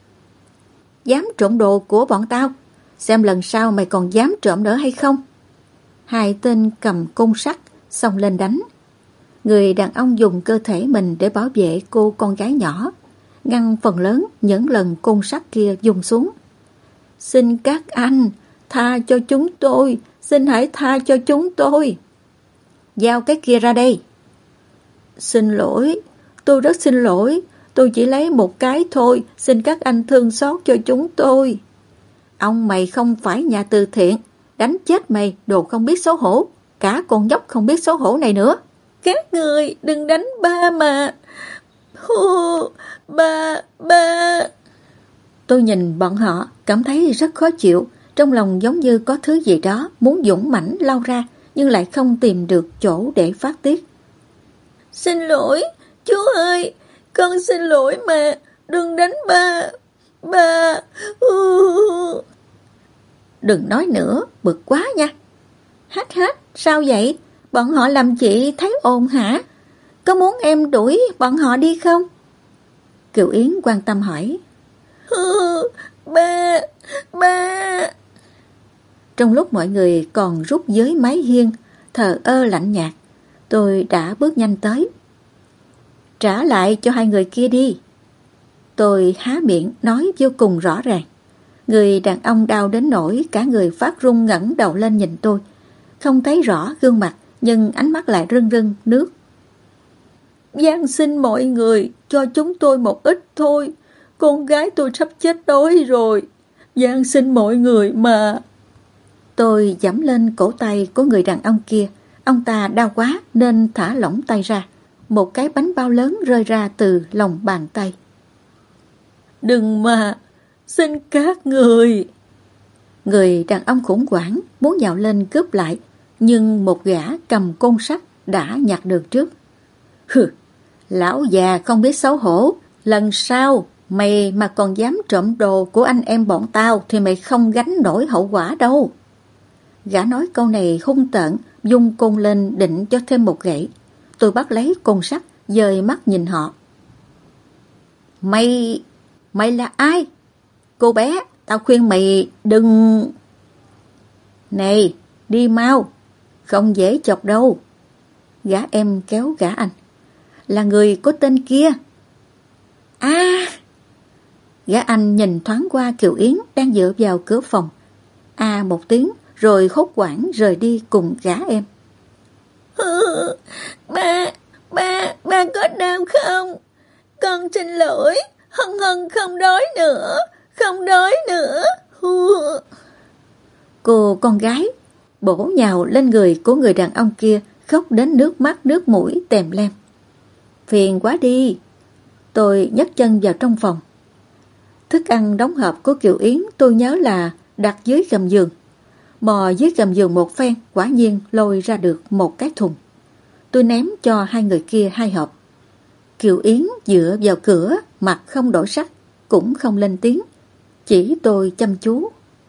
Dám trộm đồ của bọn tao, xem lần sau mày còn dám trộm nữa hay không? Hai tên cầm côn sắt xông lên đánh. Người đàn ông dùng cơ thể mình để bảo vệ cô con gái nhỏ, ngăn phần lớn những lần côn sắt kia dùng xuống. Xin các anh, tha cho chúng tôi, xin hãy tha cho chúng tôi. Giao cái kia ra đây. Xin lỗi, tôi rất xin lỗi, tôi chỉ lấy một cái thôi, xin các anh thương xót cho chúng tôi. Ông mày không phải nhà từ thiện, đánh chết mày, đồ không biết xấu hổ, cả con nhóc không biết xấu hổ này nữa. Các người đừng đánh ba mà. Hù, ba, ba. Tôi nhìn bọn họ, cảm thấy rất khó chịu, trong lòng giống như có thứ gì đó muốn dũng mãnh lao ra, nhưng lại không tìm được chỗ để phát tiết. Xin lỗi, chú ơi, con xin lỗi mà, đừng đánh ba, ba. Uh. Đừng nói nữa, bực quá nha. Hát hát, sao vậy? Bọn họ làm chị thấy ồn hả? Có muốn em đuổi bọn họ đi không? Kiều Yến quan tâm hỏi. Ừ, ba, ba. Trong lúc mọi người còn rút dưới mái hiên, thờ ơ lạnh nhạt, Tôi đã bước nhanh tới. Trả lại cho hai người kia đi. Tôi há miệng nói vô cùng rõ ràng. Người đàn ông đau đến nỗi cả người phát run ngẩng đầu lên nhìn tôi. Không thấy rõ gương mặt, nhưng ánh mắt lại rưng rưng nước. Van xin mọi người cho chúng tôi một ít thôi. Con gái tôi sắp chết đói rồi. Van xin mọi người mà. Tôi giẫm lên cổ tay của người đàn ông kia. Ông ta đau quá nên thả lỏng tay ra. Một cái bánh bao lớn rơi ra từ lòng bàn tay. Đừng mà, xin các người. Người đàn ông khủng hoảng muốn nhào lên cướp lại, nhưng một gã cầm côn sắt đã nhặt được trước. Hừ, lão già không biết xấu hổ, lần sau mày mà còn dám trộm đồ của anh em bọn tao thì mày không gánh nổi hậu quả đâu. Gã nói câu này hung tợn, dung côn lên định cho thêm một gậy. Tôi bắt lấy côn sắt, dời mắt nhìn họ. Mày, mày là ai? Cô bé, tao khuyên mày đừng... Này, đi mau, không dễ chọc đâu. Gã em kéo gã anh. Là người có tên kia. À! Gã anh nhìn thoáng qua Kiều Yến đang dựa vào cửa phòng. À một tiếng, rồi hốt hoảng rời đi cùng gã em. Ừ, ba, ba, ba có đau không? Con xin lỗi, Hân Hân không đói nữa, không đói nữa. Ừ. Cô con gái bổ nhào lên người của người đàn ông kia, khóc đến nước mắt nước mũi tèm lem. Phiền quá đi. Tôi nhấc chân vào trong phòng. Thức ăn đóng hộp của Kiều Yến tôi nhớ là đặt dưới gầm giường. Mò dưới gầm giường một phen, quả nhiên lôi ra được một cái thùng. Tôi ném cho hai người kia hai hộp. Kiều Yến dựa vào cửa, mặt không đổi sắc, cũng không lên tiếng, chỉ tôi chăm chú.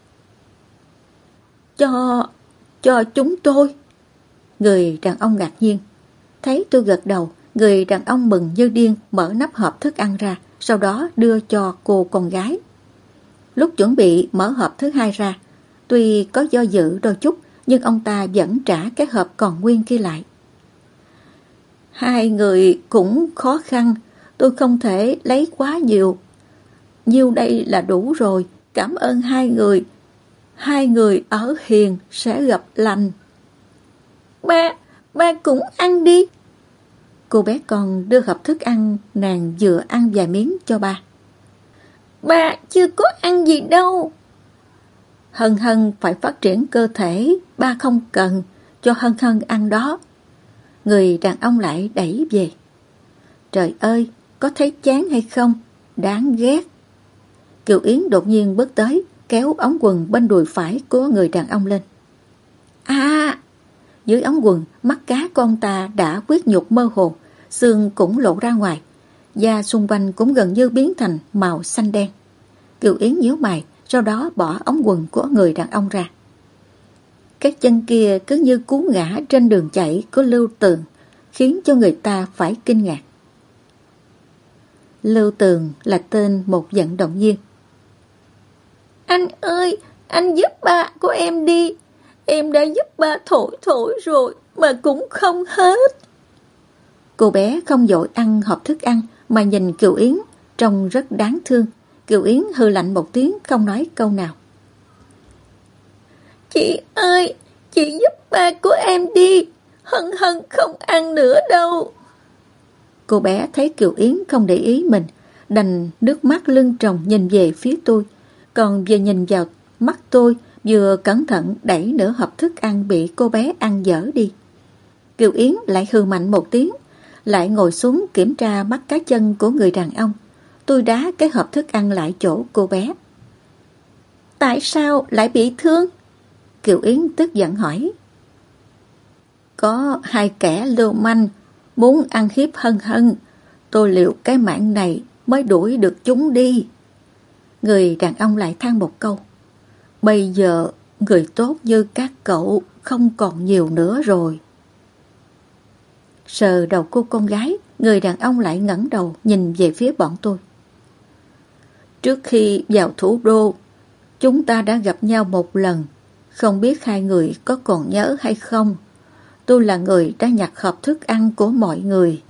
Cho, cho chúng tôi. Người đàn ông ngạc nhiên. Thấy tôi gật đầu, người đàn ông mừng như điên mở nắp hộp thức ăn ra, sau đó đưa cho cô con gái. Lúc chuẩn bị mở hộp thứ hai ra, tuy có do dự đôi chút, nhưng ông ta vẫn trả cái hộp còn nguyên kia lại. Hai người cũng khó khăn, tôi không thể lấy quá nhiều. Nhiêu đây là đủ rồi, cảm ơn hai người. Hai người ở hiền sẽ gặp lành. Ba, ba cũng ăn đi. Cô bé con đưa hộp thức ăn, nàng vừa ăn vài miếng cho ba. Ba chưa có ăn gì đâu. Hân Hân phải phát triển cơ thể, ba không cần, cho Hân Hân ăn đó. Người đàn ông lại đẩy về. Trời ơi, có thấy chán hay không? Đáng ghét. Kiều Yến đột nhiên bước tới, kéo ống quần bên đùi phải của người đàn ông lên. À! Dưới ống quần, mắt cá con ta đã huyết nhục mơ hồ, xương cũng lộ ra ngoài, da xung quanh cũng gần như biến thành màu xanh đen. Kiều Yến nhíu mày, sau đó bỏ ống quần của người đàn ông ra. Cái chân kia cứ như cú ngã trên đường chạy của Lưu Tường, khiến cho người ta phải kinh ngạc. Lưu Tường là tên một vận động viên. Anh ơi, anh giúp ba của em đi. Em đã giúp ba thổi thổi rồi mà cũng không hết. Cô bé không vội ăn hộp thức ăn mà nhìn Kiều Yến trông rất đáng thương. Kiều Yến hừ lạnh một tiếng không nói câu nào. Chị ơi, chị giúp ba của em đi. Hân Hân không ăn nữa đâu. Cô bé thấy Kiều Yến không để ý mình, đành nước mắt lưng tròng nhìn về phía tôi, còn vừa nhìn vào mắt tôi, vừa cẩn thận đẩy nửa hộp thức ăn bị cô bé ăn dở đi. Kiều Yến lại hừ mạnh một tiếng, lại ngồi xuống kiểm tra mắt cá chân của người đàn ông. Tôi đá cái hộp thức ăn lại chỗ cô bé. Tại sao lại bị thương? Kiều Yến tức giận hỏi. Có hai kẻ lưu manh muốn ăn hiếp Hân Hân, tôi liệu cái mạng này mới đuổi được chúng đi. Người đàn ông lại than một câu. Bây giờ người tốt như các cậu không còn nhiều nữa rồi. Sờ đầu cô con gái, người đàn ông lại ngẩng đầu nhìn về phía bọn tôi. Trước khi vào thủ đô, chúng ta đã gặp nhau một lần, không biết hai người có còn nhớ hay không. tôi là người đã nhặt hộp thức ăn của mọi người.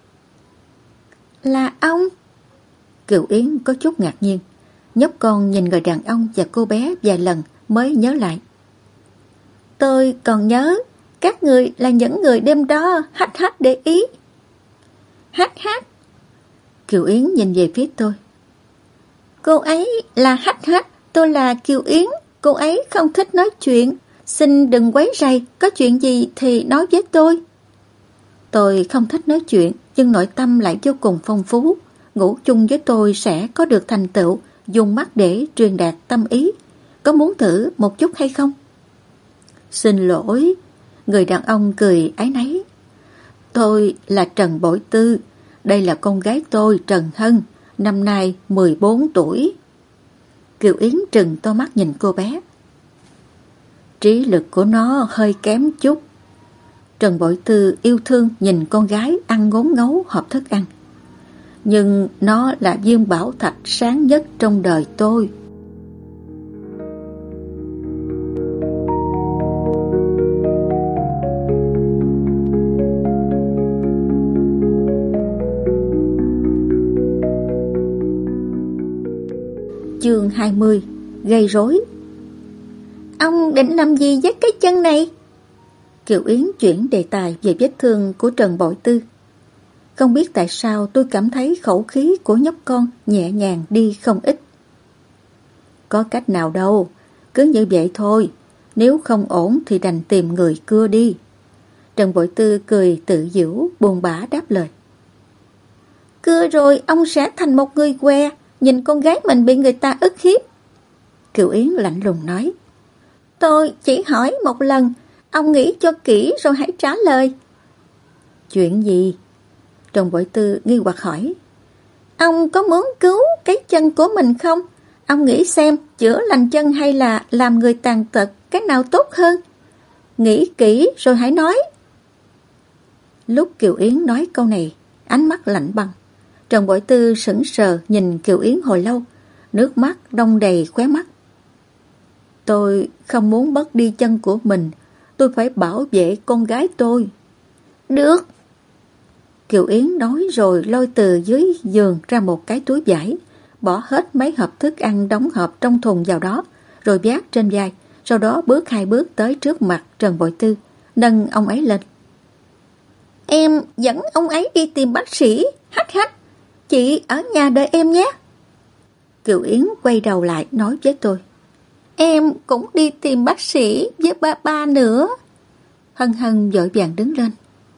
Là ông? Kiều Yến có chút ngạc nhiên. Nhóc con nhìn người đàn ông và cô bé vài lần mới nhớ lại. Tôi còn nhớ các người là những người đêm đó hách hách để ý. Hách hách? Kiều Yến nhìn về phía tôi. Cô ấy là hách hách, tôi là Kiều Yến. Cô ấy không thích nói chuyện. Xin đừng quấy rầy, có chuyện gì thì nói với tôi. Tôi không thích nói chuyện, nhưng nội tâm lại vô cùng phong phú. Ngủ chung với tôi sẽ có được thành tựu, dùng mắt để truyền đạt tâm ý. Có muốn thử một chút hay không? Xin lỗi. Người đàn ông cười áy náy. Tôi là Trần Bội Tư. Đây là con gái tôi, Trần Hân, năm nay mười bốn tuổi. Kiều Yến trừng to mắt nhìn cô bé. Trí lực của nó hơi kém chút. Trần Bội Tư yêu thương nhìn con gái ăn ngốn ngấu hộp thức ăn. Nhưng nó là viên bảo thạch sáng nhất trong đời tôi. Chương hai mươi. Gây rối. Ông định làm gì với cái chân này? Kiều Yến chuyển đề tài về vết thương của Trần Bội Tư. Không biết tại sao tôi cảm thấy khẩu khí của nhóc con nhẹ nhàng đi không ít. Có cách nào đâu, cứ như vậy thôi. Nếu không ổn thì đành tìm người cưa đi. Trần Bội Tư cười tự giễu, buồn bã đáp lời. Cưa rồi ông sẽ thành một người què, nhìn con gái mình bị người ta ức hiếp. Kiều Yến lạnh lùng nói. Tôi chỉ hỏi một lần, ông nghĩ cho kỹ rồi hãy trả lời. Chuyện gì? Trần Bội Tư nghi hoặc hỏi. Ông có muốn cứu cái chân của mình không? Ông nghĩ xem, chữa lành chân hay là làm người tàn tật, cái nào tốt hơn? Nghĩ kỹ rồi hãy nói. Lúc Kiều Yến nói câu này, ánh mắt lạnh băng. Trần Bội Tư sững sờ nhìn Kiều Yến hồi lâu, nước mắt đong đầy khóe mắt. Tôi không muốn mất đi chân của mình, tôi phải bảo vệ con gái tôi. Được. Kiều Yến nói rồi lôi từ dưới giường ra một cái túi vải, bỏ hết mấy hộp thức ăn đóng hộp trong thùng vào đó, rồi vác trên vai, sau đó bước hai bước tới trước mặt Trần Bội Tư, nâng ông ấy lên. Em dẫn ông ấy đi tìm bác sĩ, hách hách. Chị ở nhà đợi em nhé. Kiều Yến quay đầu lại nói với tôi. Em cũng đi tìm bác sĩ với ba ba nữa. Hân Hân vội vàng đứng lên.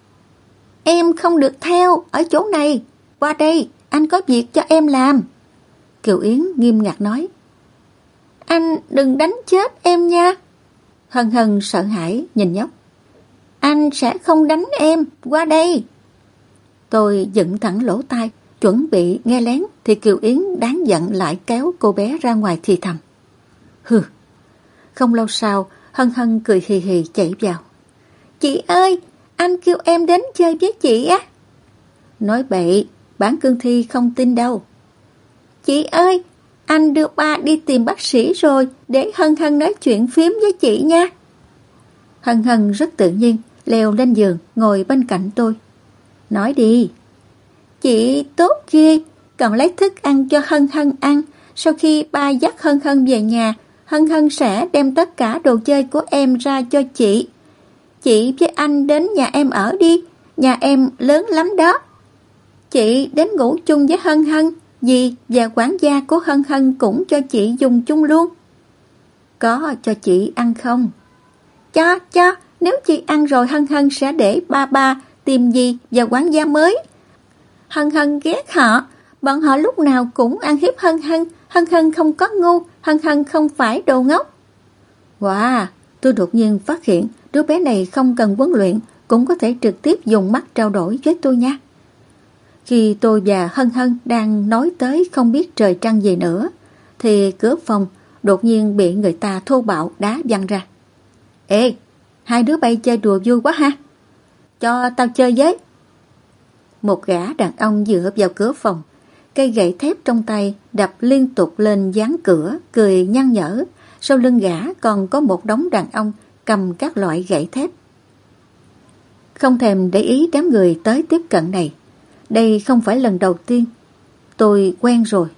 Em không được theo ở chỗ này. Qua đây, anh có việc cho em làm. Kiều Yến nghiêm ngặt nói. Anh đừng đánh chết em nha. Hân Hân sợ hãi nhìn nhóc. Anh sẽ không đánh em, qua đây. Tôi dựng thẳng lỗ tai, chuẩn bị nghe lén thì Kiều Yến đáng giận lại kéo cô bé ra ngoài thì thầm. Hừ. Không lâu sau, Hân Hân cười hì hì chạy vào. Chị ơi, anh kêu em đến chơi với chị á. Nói bậy, bản Cương Thi không tin đâu. Chị ơi, anh đưa ba đi tìm bác sĩ rồi, để Hân Hân nói chuyện phím với chị nha. Hân Hân rất tự nhiên leo lên giường ngồi bên cạnh tôi. Nói đi. Chị tốt ghê, còn lấy thức ăn cho Hân Hân ăn. Sau khi ba dắt Hân Hân về nhà, Hân Hân sẽ đem tất cả đồ chơi của em ra cho chị. Chị với anh đến nhà em ở đi, nhà em lớn lắm đó. Chị đến ngủ chung với Hân Hân, dì và quản gia của Hân Hân cũng cho chị dùng chung luôn. Có cho chị ăn không? Cho, cho, nếu chị ăn rồi Hân Hân sẽ để ba ba tìm dì và quản gia mới. Hân Hân ghét họ, bọn họ lúc nào cũng ăn hiếp Hân Hân. Hân Hân không có ngu, Hân Hân không phải đồ ngốc. Wow, tôi đột nhiên phát hiện đứa bé này không cần huấn luyện cũng có thể trực tiếp dùng mắt trao đổi với tôi nha. Khi tôi và Hân Hân đang nói tới không biết trời trăng gì nữa, thì cửa phòng đột nhiên bị người ta thô bạo đá văng ra. Ê, hai đứa bay chơi đùa vui quá ha. Cho tao chơi với. Một gã đàn ông dựa vào cửa phòng, cây gậy thép trong tay đập liên tục lên dán cửa, cười nhăn nhở. Sau lưng gã còn có một đống đàn ông cầm các loại gậy thép. không thèm để ý đám người tới tiếp cận này. Đây không phải lần đầu tiên. Tôi quen rồi.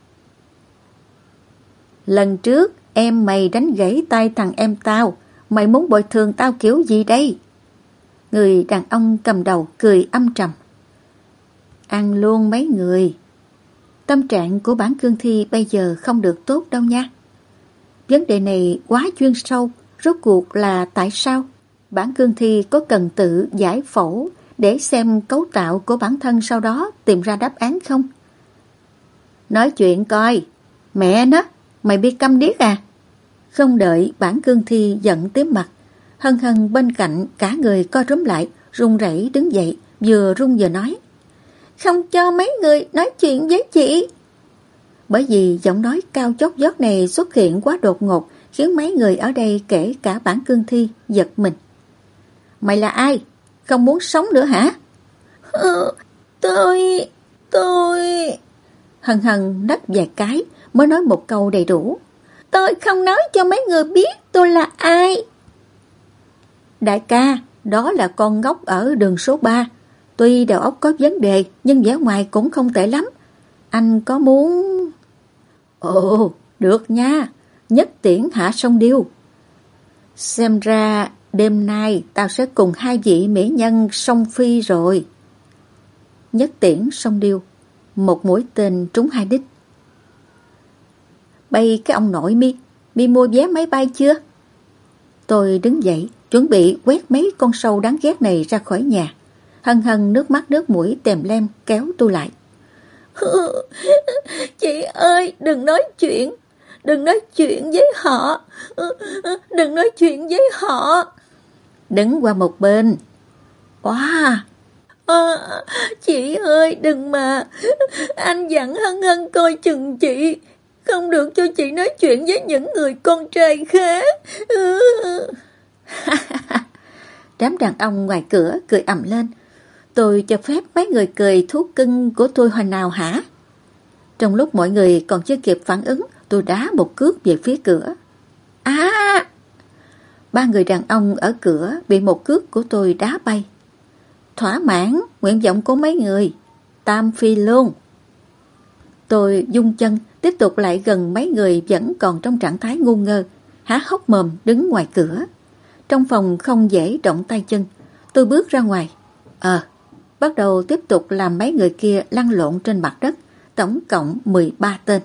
Lần trước em mày đánh gãy tay thằng em tao, mày muốn bồi thường tao kiểu gì đây? Người đàn ông cầm đầu cười âm trầm. Ăn luôn mấy người. Tâm trạng của bản cương thi bây giờ không được tốt đâu nha. Vấn đề này quá chuyên sâu, rốt cuộc là tại sao? Bản cương thi có cần tự giải phẫu để xem cấu tạo của bản thân, sau đó tìm ra đáp án không? Nói chuyện coi. Mẹ nó, mày biết câm điếc à? Không đợi bản cương thi giận tím mặt, Hân Hân bên cạnh cả người co rúm lại, run rẩy đứng dậy, vừa run vừa nói. Không cho mấy người nói chuyện với chị. Bởi vì giọng nói cao chót vót này xuất hiện quá đột ngột, khiến mấy người ở đây kể cả bản cương thi giật mình. Mày là ai? Không muốn sống nữa hả? Ừ, tôi... tôi... Hân Hân nấc vài cái mới nói một câu đầy đủ. Tôi không nói cho mấy người biết tôi là ai. Đại ca, đó là con ngốc ở đường số ba. Tuy đầu óc có vấn đề, nhưng vẻ ngoài cũng không tệ lắm. Anh có muốn... Ồ, được nha. Nhất tiễn hạ sông điêu. Xem ra đêm nay tao sẽ cùng hai vị mỹ nhân song phi rồi. Nhất tiễn song điêu. Một mũi tên trúng hai đích. Bay cái ông nội mi, mi mua vé máy bay chưa? Tôi đứng dậy, chuẩn bị quét mấy con sâu đáng ghét này ra khỏi nhà. Hân Hân nước mắt nước mũi tèm lem kéo tôi lại. Chị ơi, đừng nói chuyện. Đừng nói chuyện với họ. Đừng nói chuyện với họ. Đứng qua một bên. Wow. À, chị ơi, đừng mà. Anh dặn Hân Hân coi chừng chị. Không được cho chị nói chuyện với những người con trai khác. Đám đàn ông ngoài cửa cười ầm lên. Tôi cho phép mấy người cười thú cưng của tôi hồi nào hả? Trong lúc mọi người còn chưa kịp phản ứng, tôi đá một cước về phía cửa. À! Ba người đàn ông ở cửa bị một cước của tôi đá bay. Thỏa mãn nguyện vọng của mấy người. Tam phi luôn. Tôi dung chân tiếp tục lại gần mấy người vẫn còn trong trạng thái ngu ngơ, há hốc mồm đứng ngoài cửa. Trong phòng không dễ động tay chân. Tôi bước ra ngoài. Ờ, bắt đầu tiếp tục làm mấy người kia lăn lộn trên mặt đất, tổng cộng mười ba tên.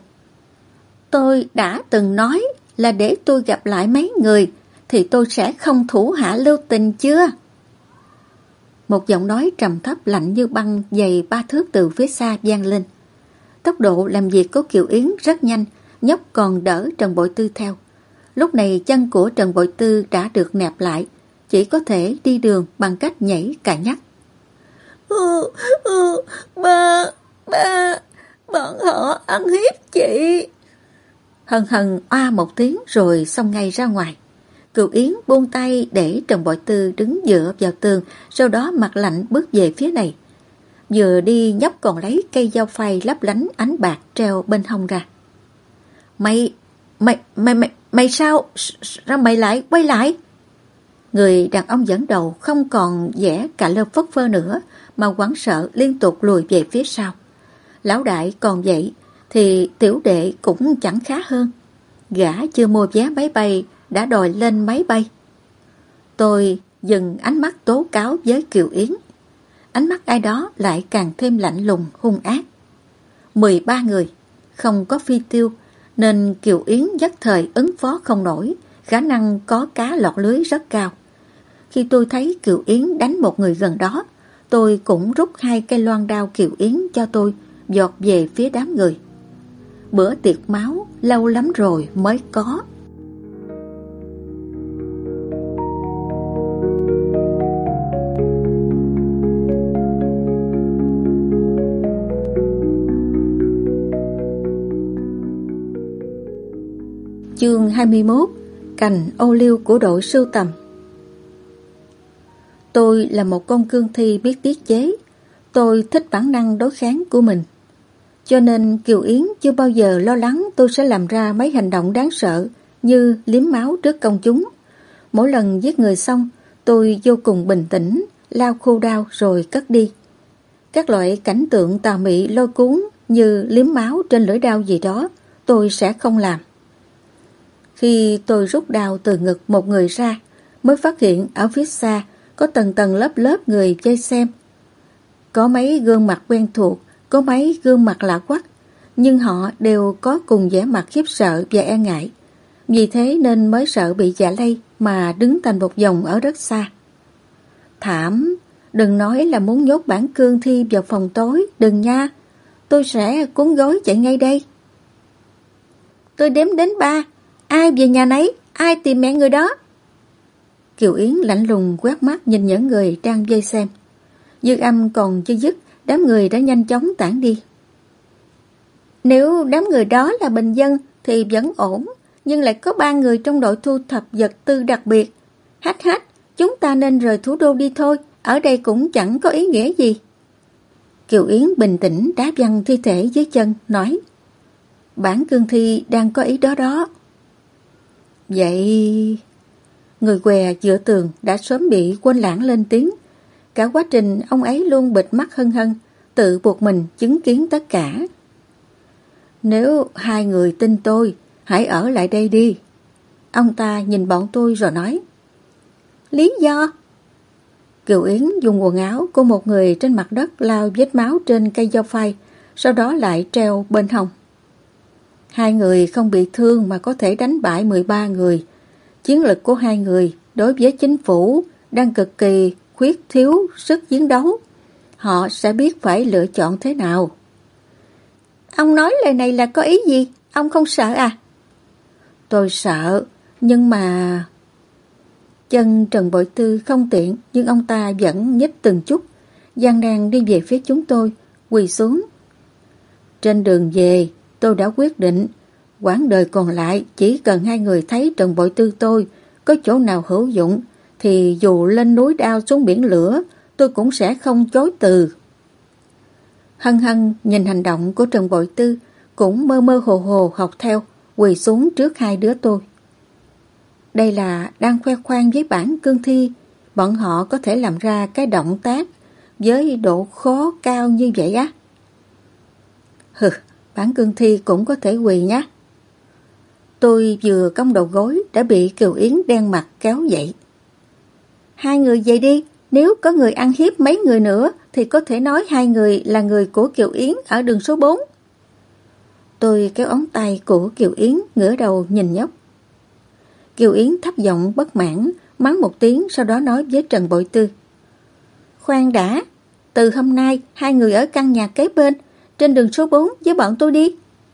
Tôi đã từng nói là để tôi gặp lại mấy người thì tôi sẽ không thủ hạ lưu tình chưa? Một giọng nói trầm thấp lạnh như băng dày ba thước từ phía xa vang lên. Tốc độ làm việc của Kiều Yến rất nhanh, nhóc còn đỡ Trần Bội Tư theo. Lúc này chân của Trần Bội Tư đã được nẹp lại, chỉ có thể đi đường bằng cách nhảy cà nhắc. Ừ, ừ, ba, ba, bọn họ ăn hiếp chị. Hân Hân oa một tiếng rồi xông ngay ra ngoài. Kiều Yến buông tay để Trần Bội Tư đứng dựa vào tường, sau đó mặt lạnh bước về phía này. Vừa đi nhóc còn lấy cây dao phay lấp lánh ánh bạc treo bên hông ra. Mày, mày, mày, mày, mày sao? Sao mày lại quay lại? Người đàn ông dẫn đầu không còn vẻ cả lơ phất phơ nữa, mà hoảng sợ liên tục lùi về phía sau. Lão đại còn vậy, thì tiểu đệ cũng chẳng khá hơn. Gã chưa mua vé máy bay đã đòi lên máy bay. Tôi dừng ánh mắt tố cáo với Kiều Yến. Ánh mắt ai đó lại càng thêm lạnh lùng hung ác. mười ba người, không có phi tiêu, nên Kiều Yến nhất thời ứng phó không nổi, khả năng có cá lọt lưới rất cao. Khi tôi thấy Kiều Yến đánh một người gần đó, tôi cũng rút hai cây loan đao Kiều Yến cho tôi, giọt về phía đám người. Bữa tiệc máu lâu lắm rồi mới có. Chương hai mươi mốt. Cành ô liu của đội sưu tầm. Tôi là một con cương thi biết tiết chế. Tôi thích bản năng đối kháng của mình. Cho nên Kiều Yến chưa bao giờ lo lắng tôi sẽ làm ra mấy hành động đáng sợ như liếm máu trước công chúng. Mỗi lần giết người xong, tôi vô cùng bình tĩnh, lao khô đao rồi cất đi. Các loại cảnh tượng tà mị lôi cuốn như liếm máu trên lưỡi đao gì đó, tôi sẽ không làm. Khi tôi rút đao từ ngực một người ra, mới phát hiện ở phía xa có tầng tầng lớp lớp người vây xem. Có mấy gương mặt quen thuộc, có mấy gương mặt lạ quắc, nhưng họ đều có cùng vẻ mặt khiếp sợ và e ngại. Vì thế nên mới sợ bị dạ lây mà đứng thành một vòng ở rất xa. Thảm, đừng nói là muốn nhốt bản Cương Thi vào phòng tối, đừng nha. Tôi sẽ cuốn gối chạy ngay đây. Tôi đếm đến ba. Ai về nhà nấy, ai tìm mẹ người đó. Kiều Yến lạnh lùng quét mắt nhìn những người đang vây xem. Dư âm còn chưa dứt, đám người đã nhanh chóng tản đi. Nếu đám người đó là bình dân thì vẫn ổn, nhưng lại có ba người trong đội thu thập vật tư đặc biệt. Hách hách, chúng ta nên rời thủ đô đi thôi, ở đây cũng chẳng có ý nghĩa gì. Kiều Yến bình tĩnh đá văng thi thể dưới chân, nói: Bản Cương Thi đang có ý đó đó. Vậy... Người què dựa tường đã sớm bị quên lãng lên tiếng. Cả quá trình ông ấy luôn bịt mắt hân hân, tự buộc mình chứng kiến tất cả. Nếu hai người tin tôi, hãy ở lại đây đi. Ông ta nhìn bọn tôi rồi nói: Lý do? Kiều Yến dùng quần áo của một người trên mặt đất lau vết máu trên cây dao phai, sau đó lại treo bên hông. Hai người không bị thương mà có thể đánh bại mười ba người. Chiến lực của hai người đối với chính phủ đang cực kỳ khuyết thiếu sức chiến đấu. Họ sẽ biết phải lựa chọn thế nào. Ông nói lời này là có ý gì? Ông không sợ à? Tôi sợ, nhưng mà... Chân Trần Bội Tư không tiện, nhưng ông ta vẫn nhích từng chút, gian nan đi về phía chúng tôi, quỳ xuống. Trên đường về, tôi đã quyết định, quãng đời còn lại chỉ cần hai người thấy Trần Bội Tư tôi có chỗ nào hữu dụng, thì dù lên núi đao xuống biển lửa, tôi cũng sẽ không chối từ. Hân Hân nhìn hành động của Trần Bội Tư, cũng mơ mơ hồ hồ học theo, quỳ xuống trước hai đứa tôi. Đây là đang khoe khoang với bản Cương Thi, bọn họ có thể làm ra cái động tác với độ khó cao như vậy á. Hừ, bản Cương Thi cũng có thể quỳ nhá. Tôi vừa cong đầu gối đã bị Kiều Yến đen mặt kéo dậy. Hai người về đi, nếu có người ăn hiếp mấy người nữa thì có thể nói hai người là người của Kiều Yến ở đường số bốn. Tôi kéo ống tay của Kiều Yến, ngửa đầu nhìn nhóc. Kiều Yến thấp giọng bất mãn, mắng một tiếng, sau đó nói với Trần Bội Tư: Khoan đã, từ hôm nay hai người ở căn nhà kế bên, trên đường số bốn với bọn tôi đi.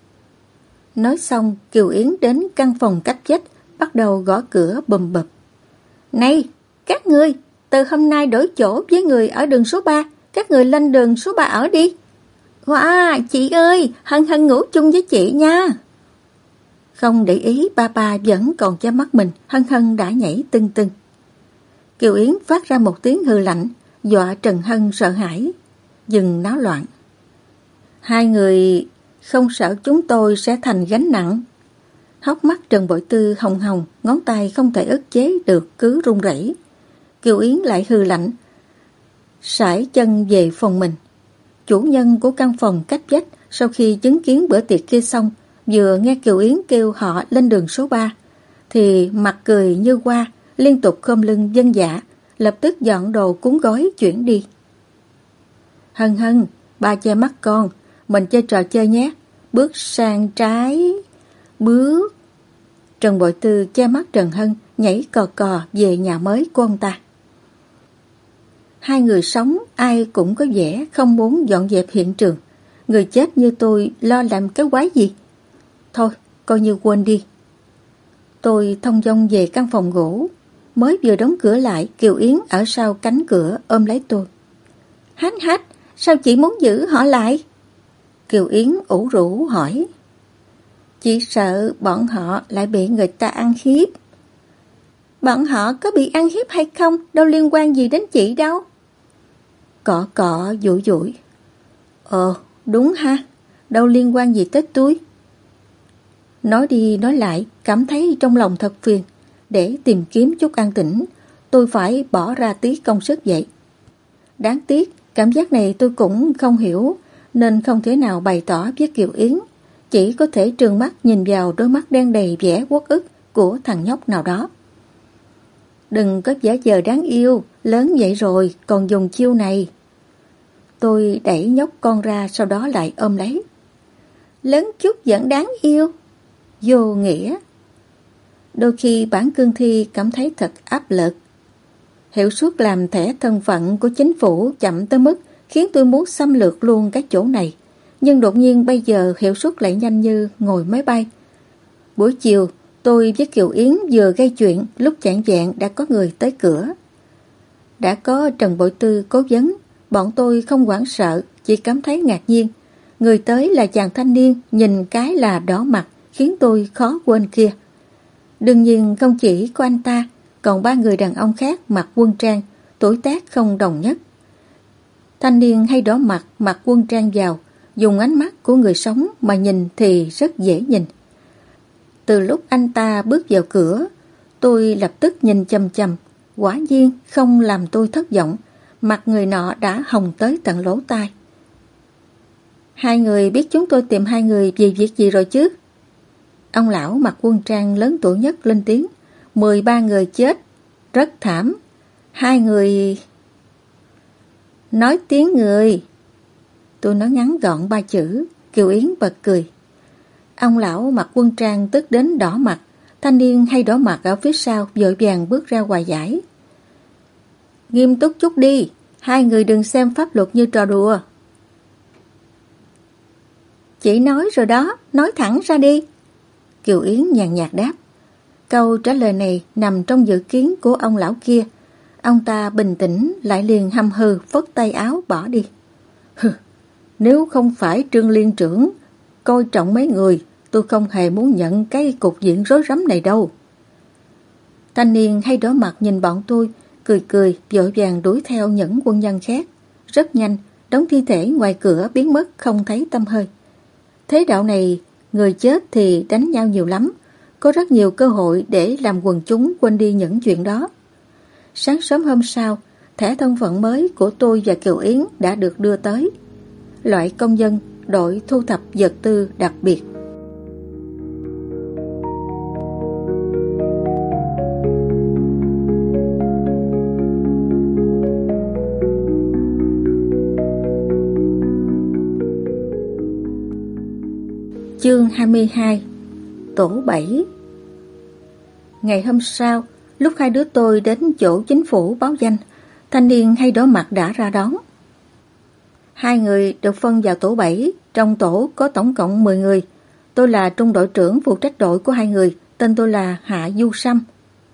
Nói xong, Kiều Yến đến căn phòng cách vách, bắt đầu gõ cửa bùm bụp. Này, các ngươi, từ hôm nay đổi chỗ với người ở đường số ba, các người lên đường số ba ở đi. Wow, chị ơi, Hân Hân ngủ chung với chị nha. Không để ý ba ba vẫn còn che mắt mình, Hân Hân đã nhảy tưng tưng. Kiều Yến phát ra một tiếng hừ lạnh, dọa Trần Hân sợ hãi, dừng náo loạn. Hai người không sợ chúng tôi sẽ thành gánh nặng. Hốc mắt Trần Bội Tư hồng hồng, ngón tay không thể ức chế được cứ run rẩy. Kiều Yến lại hừ lạnh, sải chân về phòng mình. Chủ nhân của căn phòng cách vách sau khi chứng kiến bữa tiệc kia xong, vừa nghe Kiều Yến kêu họ lên đường số ba, thì mặt cười như hoa, liên tục khom lưng vâng dạ, lập tức dọn đồ cuốn gói chuyển đi. Hân Hân, ba che mắt con, mình chơi trò chơi nhé. Bước sang trái, bước. Trần Bội Tư che mắt Trần Hân, nhảy cò cò về nhà mới của ông ta. Hai người sống ai cũng có vẻ không muốn dọn dẹp hiện trường. Người chết như tôi lo làm cái quái gì? Thôi, coi như quên đi. Tôi thông dong về căn phòng gỗ. Mới vừa đóng cửa lại, Kiều Yến ở sau cánh cửa ôm lấy tôi. Hách hách, sao chị muốn giữ họ lại? Kiều Yến ủ rũ hỏi. Chị sợ bọn họ lại bị người ta ăn hiếp. Bọn họ có bị ăn hiếp hay không, đâu liên quan gì đến chị đâu. Cọ cọ dụi dụi. Ờ, đúng ha, đâu liên quan gì tới tôi. Nói đi nói lại, cảm thấy trong lòng thật phiền. Để tìm kiếm chút an tĩnh, tôi phải bỏ ra tí công sức vậy. Đáng tiếc, cảm giác này tôi cũng không hiểu, nên không thể nào bày tỏ với Kiều Yến. Chỉ có thể trừng mắt nhìn vào đôi mắt đen đầy vẻ uất ức của thằng nhóc nào đó. Đừng có giả vờ đáng yêu, lớn vậy rồi còn dùng chiêu này. Tôi đẩy nhóc con ra, sau đó lại ôm lấy. Lớn chút vẫn đáng yêu. Vô nghĩa. Đôi khi bản cương thi cảm thấy thật áp lực. Hiệu suất làm thẻ thân phận của chính phủ chậm tới mức khiến tôi muốn xâm lược luôn cái chỗ này. Nhưng đột nhiên bây giờ hiệu suất lại nhanh như ngồi máy bay. Buổi chiều, tôi với Kiều Yến vừa gây chuyện, lúc chạng vạng đã có người tới cửa. Đã có Trần Bội Tư cố vấn, bọn tôi không hoảng sợ, chỉ cảm thấy ngạc nhiên. Người tới là chàng thanh niên, nhìn cái là đỏ mặt, khiến tôi khó quên kia. Đương nhiên không chỉ có anh ta, còn ba người đàn ông khác mặc quân trang, tuổi tác không đồng nhất. Thanh niên hay đỏ mặt, mặc quân trang vào, dùng ánh mắt của người sống mà nhìn thì rất dễ nhìn. Từ lúc anh ta bước vào cửa, tôi lập tức nhìn chằm chằm, quả nhiên không làm tôi thất vọng, mặt người nọ đã hồng tới tận lỗ tai. Hai người biết chúng tôi tìm hai người vì việc gì rồi chứ? Ông lão mặc quân trang lớn tuổi nhất lên tiếng. Mười ba người chết, rất thảm. Hai người... Nói tiếng người. Tôi nói ngắn gọn ba chữ. Kiều Yến bật cười. Ông lão mặc quân trang tức đến đỏ mặt. Thanh niên hay đỏ mặt ở phía sau vội vàng bước ra hòa giải. Nghiêm túc chút đi, hai người đừng xem pháp luật như trò đùa. Chị nói rồi đó, nói thẳng ra đi. Kiều Yến nhàn nhạt đáp. Câu trả lời này nằm trong dự kiến của ông lão kia. Ông ta bình tĩnh lại liền hăm hừ phất tay áo bỏ đi. Hừ, nếu không phải Trương Liên trưởng coi trọng mấy người, tôi không hề muốn nhận cái cục diện rối rắm này đâu. Thanh niên hay đỏ mặt nhìn bọn tôi, cười cười vội vàng đuổi theo những quân nhân khác. Rất nhanh, đống thi thể ngoài cửa biến mất không thấy tăm hơi. Thế đạo này, người chết thì đánh nhau nhiều lắm, có rất nhiều cơ hội để làm quần chúng quên đi những chuyện đó. Sáng sớm hôm sau, thẻ thân phận mới của tôi và Kiều Yến đã được đưa tới. Loại công dân, đội thu thập vật tư đặc biệt. Chương hai mươi hai. Tổ bảy. Ngày hôm sau, lúc hai đứa tôi đến chỗ chính phủ báo danh, thanh niên hay đỏ mặt đã ra đón. Hai người được phân vào tổ bảy, trong tổ có tổng cộng mười người. Tôi là trung đội trưởng phụ trách đội của hai người, tên tôi là Hạ Du Sâm.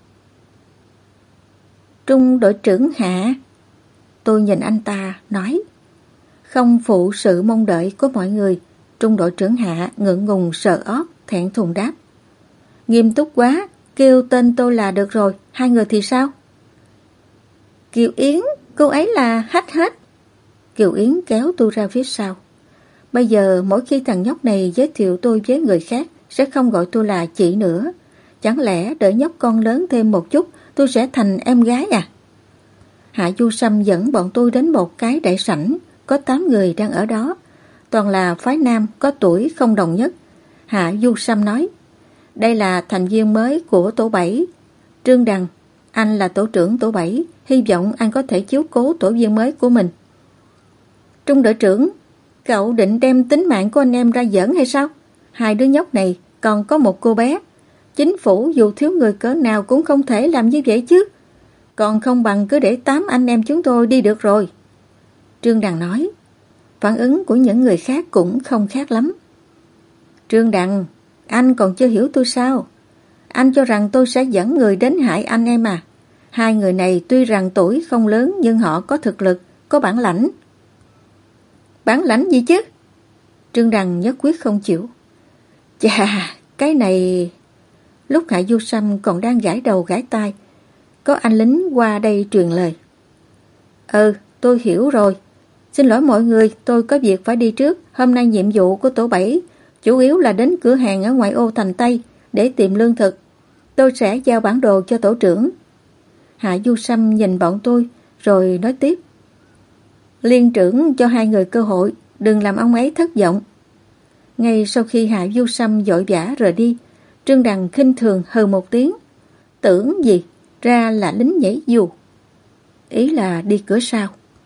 Trung đội trưởng Hạ? Tôi nhìn anh ta, nói. Không phụ sự mong đợi của mọi người, trung đội trưởng Hạ ngượng ngùng sờ ót, thẹn thùng đáp. Nghiêm túc quá, kêu tên tôi là được rồi, hai người thì sao? Kiều Yến, cô ấy là Hách Hách. Kiều Yến kéo tôi ra phía sau. Bây giờ mỗi khi thằng nhóc này giới thiệu tôi với người khác sẽ không gọi tôi là chị nữa. Chẳng lẽ đợi nhóc con lớn thêm một chút tôi sẽ thành em gái à? Hạ Du Sâm dẫn bọn tôi đến một cái đại sảnh, có tám người đang ở đó. Toàn là phái nam có tuổi không đồng nhất. Hạ Du Sâm nói, đây là thành viên mới của tổ bảy. Trương Đằng, anh là tổ trưởng tổ bảy, hy vọng anh có thể chiếu cố tổ viên mới của mình. Trung đội trưởng, cậu định đem tính mạng của anh em ra giỡn hay sao? Hai đứa nhóc này còn có một cô bé. Chính phủ dù thiếu người cỡ nào cũng không thể làm như vậy chứ. Còn không bằng cứ để tám anh em chúng tôi đi được rồi. Trương Đằng nói. Phản ứng của những người khác cũng không khác lắm. Trương Đằng, anh còn chưa hiểu tôi sao? Anh cho rằng tôi sẽ dẫn người đến hại anh em à? Hai người này tuy rằng tuổi không lớn nhưng họ có thực lực, có bản lãnh. Bản lãnh gì chứ? Trương Đằng nhất quyết không chịu. Chà, cái này... Lúc Hạ Du Sâm còn đang gãi đầu gãi tai, có anh lính qua đây truyền lời. Ừ, tôi hiểu rồi. Xin lỗi mọi người, tôi có việc phải đi trước. Hôm nay nhiệm vụ của tổ bảy chủ yếu là đến cửa hàng ở ngoại ô thành Tây để tìm lương thực. Tôi sẽ giao bản đồ cho tổ trưởng. Hạ Du Sâm nhìn bọn tôi rồi nói tiếp. Liên trưởng cho hai người cơ hội, đừng làm ông ấy thất vọng. Ngay sau khi Hạ Du Sâm vội vã rời đi, Trương Đằng khinh thường hừ một tiếng. Tưởng gì, ra là lính nhảy dù. Ý là đi cửa sau.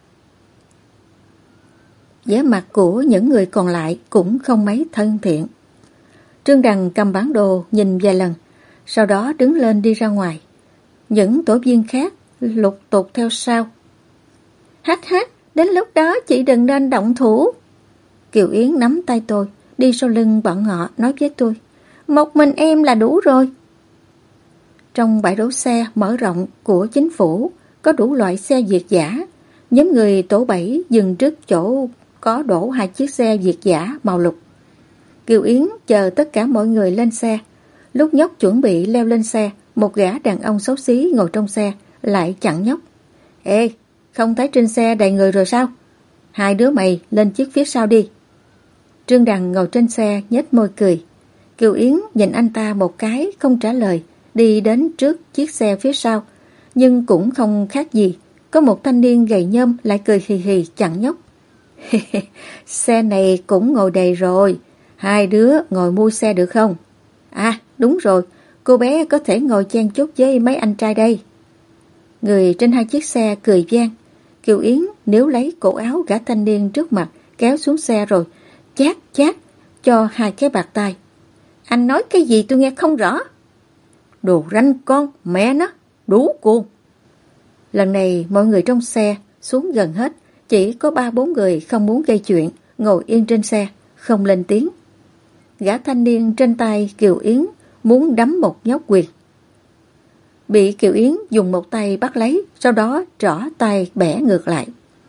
Vẻ mặt của những người còn lại cũng không mấy thân thiện. Trương Đằng cầm bản đồ nhìn vài lần, sau đó đứng lên đi ra ngoài. Những tổ viên khác lục tục theo sau. Hát hát, đến lúc đó chị đừng nên động thủ. Kiều Yến nắm tay tôi, đi sau lưng bọn họ nói với tôi. Một mình em là đủ rồi. Trong bãi đỗ xe mở rộng của chính phủ có đủ loại xe Việt dã. Nhóm người tổ bảy dừng trước chỗ có đổ hai chiếc xe Việt dã màu lục. Kiều Yến chờ tất cả mọi người lên xe. Lúc nhóc chuẩn bị leo lên xe, một gã đàn ông xấu xí ngồi trong xe lại chặn nhóc. Ê, không thấy trên xe đầy người rồi sao? Hai đứa mày lên chiếc phía sau đi. Trương Đằng ngồi trên xe nhếch môi cười. Kiều Yến nhìn anh ta một cái không trả lời, đi đến trước chiếc xe phía sau. Nhưng cũng không khác gì, có một thanh niên gầy nhom lại cười hì hì chặn nhóc. Xe này cũng ngồi đầy rồi, hai đứa ngồi mua xe được không? À đúng rồi, cô bé có thể ngồi chen chúc với mấy anh trai đây. Người trên hai chiếc xe cười vang. Kiều Yến nếu lấy cổ áo gã thanh niên trước mặt kéo xuống xe rồi chát chát cho hai cái bạt tai. Anh nói cái gì tôi nghe không rõ. Đồ ranh con, mẹ nó, đủ cuồng. Lần này mọi người trong xe xuống gần hết, chỉ có ba bốn người không muốn gây chuyện, ngồi yên trên xe, không lên tiếng. Gã thanh niên trên tay Kiều Yến muốn đấm một nhóc quyệt. Bị Kiều Yến dùng một tay bắt lấy, sau đó trỏ tay bẻ ngược lại.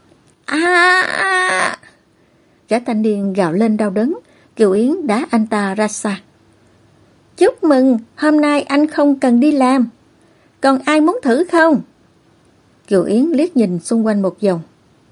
À! Gã thanh niên gào lên đau đớn, Kiều Yến đá anh ta ra xa. Chúc mừng, hôm nay anh không cần đi làm. Còn ai muốn thử không? Kiều Yến liếc nhìn xung quanh một vòng.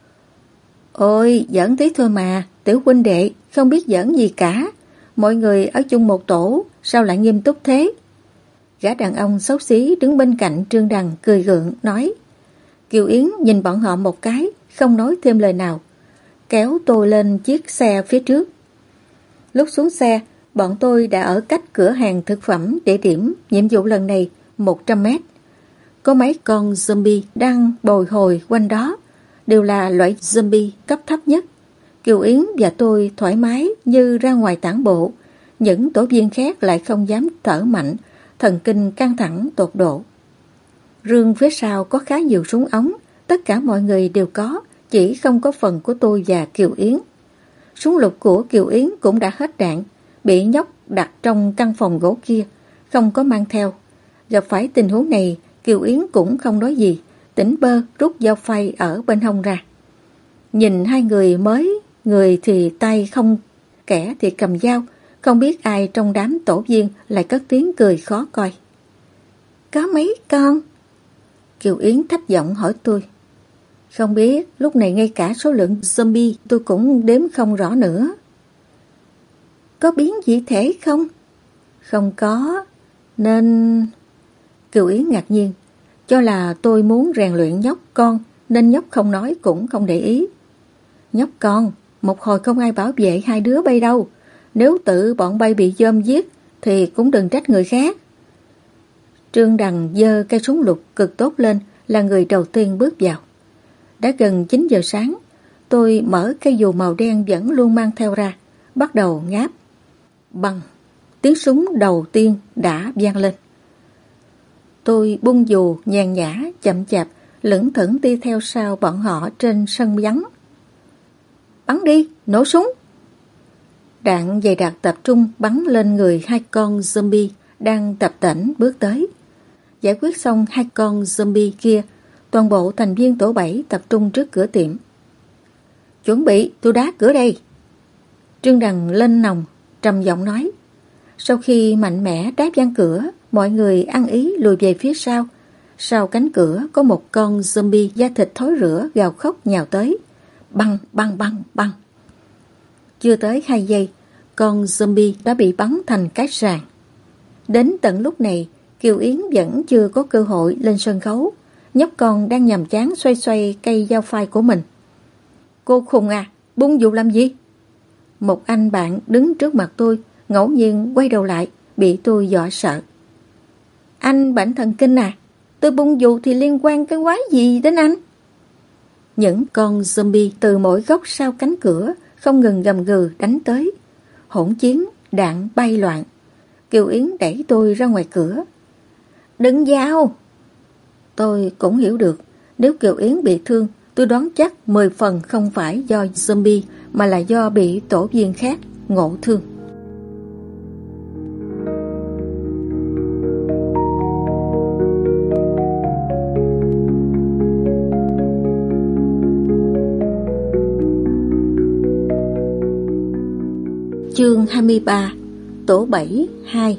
Ôi, giỡn tí thôi mà, tiểu huynh đệ, không biết giỡn gì cả. Mọi người ở chung một tổ, sao lại nghiêm túc thế? Gã đàn ông xấu xí đứng bên cạnh Trương Đằng cười gượng nói. Kiều Yến nhìn bọn họ một cái, không nói thêm lời nào, kéo tôi lên chiếc xe phía trước. Lúc xuống xe, bọn tôi đã ở cách cửa hàng thực phẩm địa điểm nhiệm vụ lần này một trăm mét. Có mấy con zombie đang bồi hồi quanh đó, đều là loại zombie cấp thấp nhất. Kiều Yến và tôi thoải mái như ra ngoài tản bộ, những tổ viên khác lại không dám thở mạnh, thần kinh căng thẳng tột độ. Rương phía sau có khá nhiều súng ống, tất cả mọi người đều có, chỉ không có phần của tôi và Kiều Yến. Súng lục của Kiều Yến cũng đã hết đạn, bị nhóc đặt trong căn phòng gỗ kia, không có mang theo. Gặp phải tình huống này, Kiều Yến cũng không nói gì, tỉnh bơ rút dao phay ở bên hông ra. Nhìn hai người mới, người thì tay không, kẻ thì cầm dao, không biết ai trong đám tổ viên lại cất tiếng cười khó coi. Có mấy con? Kiều Yến thấp giọng hỏi tôi. Không biết, lúc này ngay cả số lượng zombie tôi cũng đếm không rõ nữa. Có biến dị thể không? Không có, nên... Kiều Yến ngạc nhiên, cho là tôi muốn rèn luyện nhóc con, nên nhóc không nói cũng không để ý. Nhóc con, một hồi không ai bảo vệ hai đứa bay đâu. Nếu tự bọn bay bị dôm giết, thì cũng đừng trách người khác. Trương Đằng giơ cây súng lục cực tốt lên, là người đầu tiên bước vào. Đã gần chín giờ sáng, tôi mở cây dù màu đen vẫn luôn mang theo ra, bắt đầu ngáp. Bằng, tiếng súng đầu tiên đã vang lên. Tôi bung dù nhàn nhã, chậm chạp, lững thững đi theo sau bọn họ trên sân bắn. Bắn đi, nổ súng. Đạn dày đặc tập trung bắn lên người hai con zombie đang tập tễnh bước tới. Giải quyết xong hai con zombie kia, toàn bộ thành viên tổ bảy tập trung trước cửa tiệm. Chuẩn bị, tôi đá cửa đây. Trương Đằng lên nòng, trầm giọng nói. Sau khi mạnh mẽ đá văng cửa, mọi người ăn ý lùi về phía sau. Sau cánh cửa có một con zombie da thịt thối rữa gào khóc nhào tới. Băng, băng, băng, băng. Chưa tới hai giây, con zombie đã bị bắn thành cái sàn. Đến tận lúc này, Kiều Yến vẫn chưa có cơ hội lên sân khấu. Nhóc con đang nhàm chán xoay xoay cây dao phai của mình. Cô khùng à, bung dù làm gì? Một anh bạn đứng trước mặt tôi, ngẫu nhiên quay đầu lại, bị tôi dọa sợ. Anh bệnh thần kinh à? Tôi bung dù thì liên quan cái quái gì đến anh? Những con zombie từ mỗi góc sau cánh cửa không ngừng gầm gừ đánh tới. Hỗn chiến, đạn bay loạn. Kiều Yến đẩy tôi ra ngoài cửa. Đừng vào! Tôi cũng hiểu được, nếu Kiều Yến bị thương, tôi đoán chắc mười phần không phải do zombie mà là do bị tổ viên khác ngộ thương. Chương hai mươi ba. Tổ bảy hai.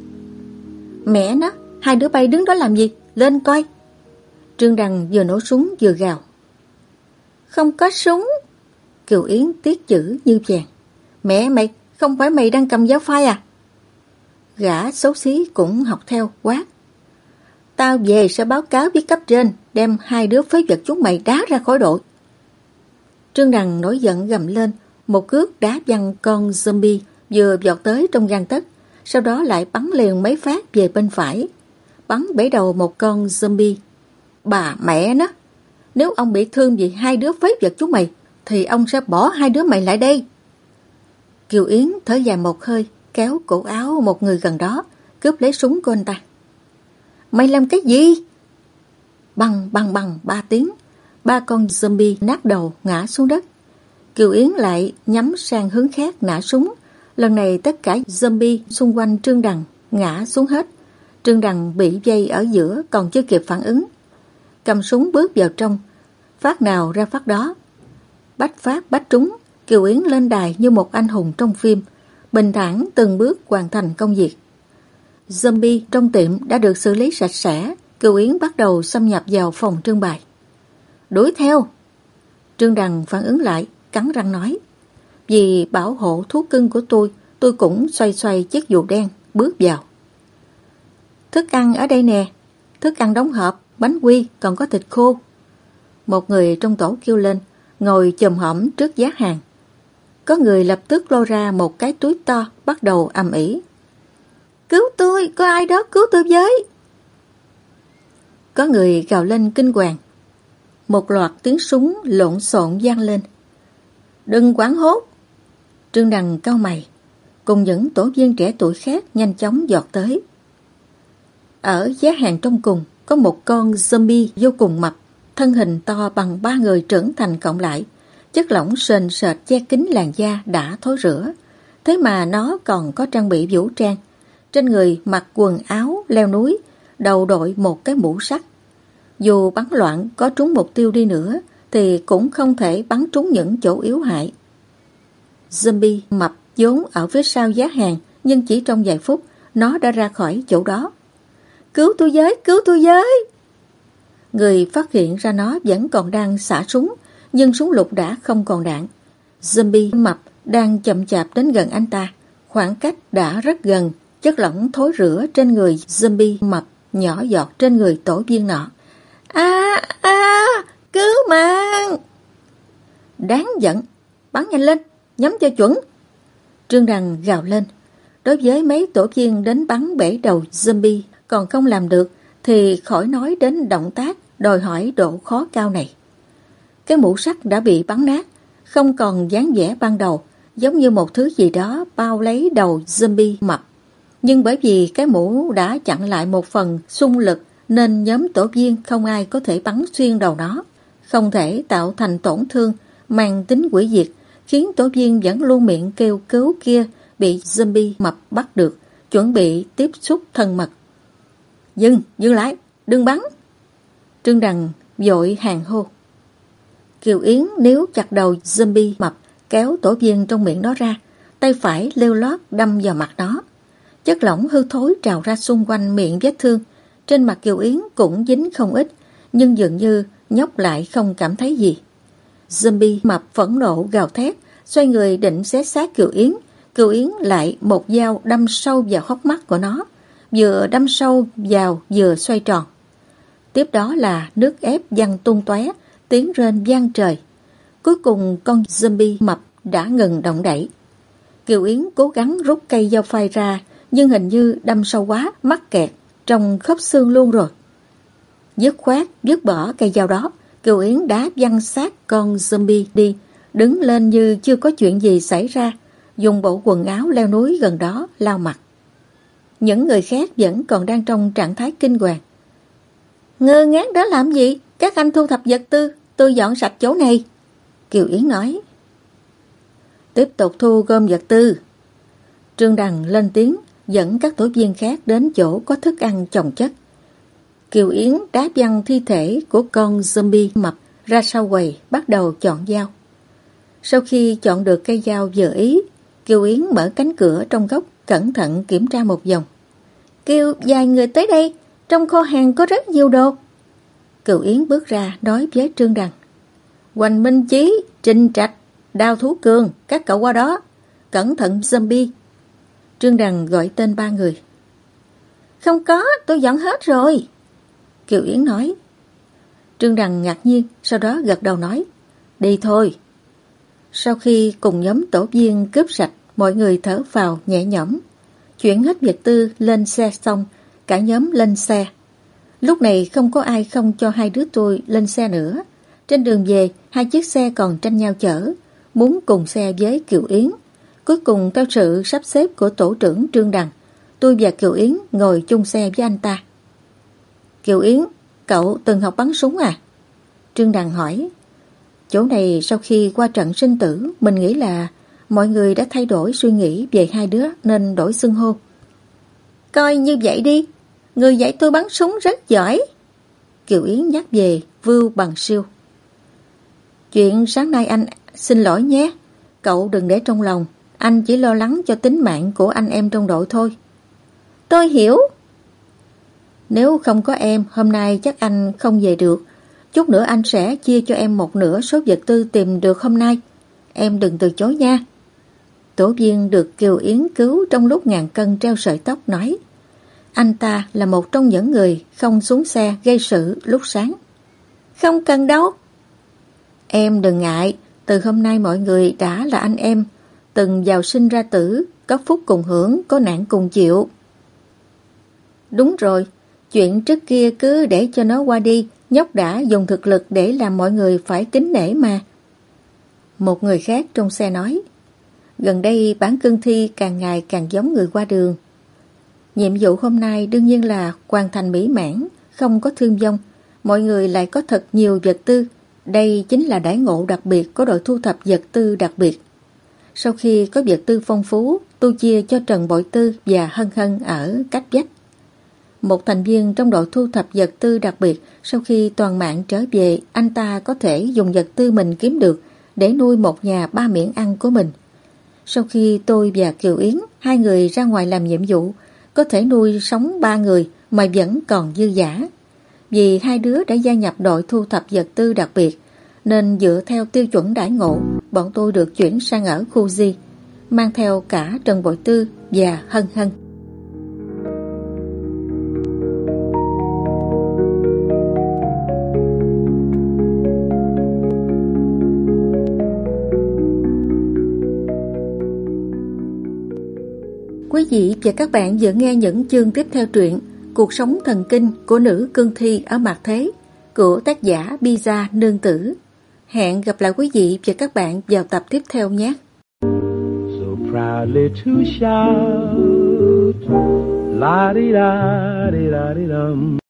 Mẹ nó, hai đứa bay đứng đó làm gì? Lên coi! Trương Đằng vừa nổ súng vừa gào. Không có súng! Kiều Yến tiết chữ như vàng. Mẹ mày, không phải mày đang cầm giáo phai à? Gã xấu xí cũng học theo quát. Tao về sẽ báo cáo với cấp trên, đem hai đứa phế vật chúng mày đá ra khỏi đội. Trương Đằng nổi giận gầm lên, một cước đá văng con zombie vừa vọt tới trong gang tấc, sau đó lại bắn liền mấy phát về bên phải, bắn bể đầu một con zombie. Bà mẹ nó, nếu ông bị thương vì hai đứa phế vật chúng mày, thì ông sẽ bỏ hai đứa mày lại đây. Kiều Yến thở dài một hơi, kéo cổ áo một người gần đó, cướp lấy súng của anh ta. Mày làm cái gì? Bằng bằng bằng ba tiếng, ba con zombie nát đầu ngã xuống đất. Kiều Yến lại nhắm sang hướng khác nã súng. Lần này tất cả zombie xung quanh Trương Đằng ngã xuống hết. Trương Đằng bị dây ở giữa còn chưa kịp phản ứng. Cầm súng bước vào trong, phát nào ra phát đó. Bách phát bách trúng, Kiều Yến lên đài như một anh hùng trong phim, bình thản từng bước hoàn thành công việc. Zombie trong tiệm đã được xử lý sạch sẽ. Kiều Yến bắt đầu xâm nhập vào phòng trưng bày. Đuổi theo! Trương Đằng phản ứng lại, cắn răng nói. Vì bảo hộ thú cưng của tôi, tôi cũng xoay xoay chiếc dù đen, bước vào. Thức ăn ở đây nè, thức ăn đóng hộp, bánh quy, còn có thịt khô. Một người trong tổ kêu lên, ngồi chồm hổm trước giá hàng. Có người lập tức lôi ra một cái túi to, bắt đầu ầm ĩ. Cứu tôi, có ai đó cứu tôi với. Có người gào lên kinh hoàng. Một loạt tiếng súng lộn xộn vang lên. Đừng quảng hốt! Trương Đằng cau mày, cùng những tổ viên trẻ tuổi khác nhanh chóng giọt tới. Ở giá hàng trong cùng có một con zombie vô cùng mập, thân hình to bằng ba người trưởng thành cộng lại, chất lỏng sền sệt che kín làn da đã thối rữa. Thế mà nó còn có trang bị vũ trang, trên người mặc quần áo leo núi, đầu đội một cái mũ sắt. Dù bắn loạn có trúng mục tiêu đi nữa thì cũng không thể bắn trúng những chỗ yếu hại. Zombie mập vốn ở phía sau giá hàng, nhưng chỉ trong vài phút nó đã ra khỏi chỗ đó. Cứu tôi với, cứu tôi với! Người phát hiện ra nó vẫn còn đang xả súng, nhưng súng lục đã không còn đạn. Zombie mập đang chậm chạp đến gần anh ta, khoảng cách đã rất gần, chất lỏng thối rữa trên người zombie mập nhỏ giọt trên người tổ viên nọ. A a, cứu mạng! Đáng giận, bắn nhanh lên, nhắm cho chuẩn. Trương Đằng gào lên. Đối với mấy tổ viên đến bắn bể đầu zombie còn không làm được, thì khỏi nói đến động tác đòi hỏi độ khó cao này. Cái mũ sắt đã bị bắn nát, không còn dáng vẻ ban đầu, giống như một thứ gì đó bao lấy đầu zombie mập. Nhưng bởi vì cái mũ đã chặn lại một phần xung lực, nên nhóm tổ viên không ai có thể bắn xuyên đầu nó, không thể tạo thành tổn thương mang tính hủy diệt, khiến tổ viên vẫn luôn miệng kêu cứu kia bị zombie mập bắt được, chuẩn bị tiếp xúc thân mật. Dừng, dừng lại, đừng bắn! Trương Đằng vội hàng hô. Kiều Yến níu chặt đầu zombie mập, kéo tổ viên trong miệng nó ra, tay phải leo lót đâm vào mặt nó. Chất lỏng hư thối trào ra xung quanh miệng vết thương. Trên mặt Kiều Yến cũng dính không ít, nhưng dường như nhóc lại không cảm thấy gì. Zombie mập phẫn nộ gào thét, xoay người định xé xác Kiều Yến. Kiều Yến lại một dao đâm sâu vào hốc mắt của nó, vừa đâm sâu vào vừa xoay tròn. Tiếp đó là nước ép văng tung tóe, tiếng rên vang trời. Cuối cùng con zombie mập đã ngừng động đậy. Kiều Yến cố gắng rút cây dao phai ra, nhưng hình như đâm sâu quá, mắc kẹt trong khớp xương luôn rồi. Dứt khoát dứt bỏ cây dao đó, Kiều Yến đá văng xác con zombie đi, đứng lên như chưa có chuyện gì xảy ra, dùng bộ quần áo leo núi gần đó lau mặt. Những người khác vẫn còn đang trong trạng thái kinh hoàng. Ngơ ngác đó làm gì? Các anh thu thập vật tư, tôi dọn sạch chỗ này. Kiều Yến nói. Tiếp tục thu gom vật tư. Trương Đằng lên tiếng, dẫn các tổ viên khác đến chỗ có thức ăn chồng chất. Kiều Yến đá văng thi thể của con zombie mập ra sau quầy, bắt đầu chọn dao. Sau khi chọn được cây dao vừa ý, Kiều Yến mở cánh cửa trong góc, cẩn thận kiểm tra một vòng. Kêu vài người tới đây, trong kho hàng có rất nhiều đồ. Kiều Yến bước ra nói với Trương Đằng. Hoành Minh Chí, Trình Trạch, Đào Thú Cường, các cậu qua đó. Cẩn thận zombie. Trương Đằng gọi tên ba người. Không có, tôi dọn hết rồi. Kiều Yến nói. Trương Đằng ngạc nhiên, sau đó gật đầu nói. Đi thôi. Sau khi cùng nhóm tổ viên cướp sạch, mọi người thở phào nhẹ nhõm. Chuyển hết vật tư lên xe xong, cả nhóm lên xe. Lúc này không có ai không cho hai đứa tôi lên xe nữa. Trên đường về, hai chiếc xe còn tranh nhau chở, muốn cùng xe với Kiều Yến. Cuối cùng theo sự sắp xếp của tổ trưởng Trương Đằng, tôi và Kiều Yến ngồi chung xe với anh ta. Kiều Yến, cậu từng học bắn súng à? Trương Đằng hỏi. Chỗ này sau khi qua trận sinh tử, mình nghĩ là mọi người đã thay đổi suy nghĩ về hai đứa nên đổi xưng hô. Coi như vậy đi, người dạy tôi bắn súng rất giỏi. Kiều Yến nhắc về Vưu Bằng Siêu. Chuyện sáng nay anh xin lỗi nhé, cậu đừng để trong lòng, anh chỉ lo lắng cho tính mạng của anh em trong đội thôi. Tôi hiểu. Nếu không có em, hôm nay chắc anh không về được. Chút nữa anh sẽ chia cho em một nửa số vật tư tìm được hôm nay. Em đừng từ chối nha. Tổ viên được Kiều Yến cứu trong lúc ngàn cân treo sợi tóc nói. Anh ta là một trong những người không xuống xe gây sự lúc sáng. Không cần đâu. Em đừng ngại, từ hôm nay mọi người đã là anh em. Từng vào sinh ra tử, có phúc cùng hưởng, có nạn cùng chịu. Đúng rồi, chuyện trước kia cứ để cho nó qua đi. Nhóc đã dùng thực lực để làm mọi người phải kính nể mà. Một người khác trong xe nói. Gần đây bản cương thi càng ngày càng giống người qua đường. Nhiệm vụ hôm nay đương nhiên là hoàn thành mỹ mãn, không có thương vong. Mọi người lại có thật nhiều vật tư. Đây chính là đãi ngộ đặc biệt của đội thu thập vật tư đặc biệt. Sau khi có vật tư phong phú, tôi chia cho Trần Bội Tư và Hân Hân ở cách vách. Một thành viên trong đội thu thập vật tư đặc biệt, sau khi toàn mạng trở về, anh ta có thể dùng vật tư mình kiếm được để nuôi một nhà ba miệng ăn của mình. Sau khi tôi và Kiều Yến, hai người ra ngoài làm nhiệm vụ, có thể nuôi sống ba người mà vẫn còn dư dả. Vì hai đứa đã gia nhập đội thu thập vật tư đặc biệt, nên dựa theo tiêu chuẩn đãi ngộ, bọn tôi được chuyển sang ở khu Di, mang theo cả Trần Bội Tư và Hân Hân. Quý vị và các bạn vừa nghe những chương tiếp theo truyện Cuộc sống thần kinh của nữ cương thi ở mạt thế của tác giả Pizza Nương Tử. Hẹn gặp lại quý vị và các bạn vào tập tiếp theo nhé. So proudly to shout, la di da di da di dum.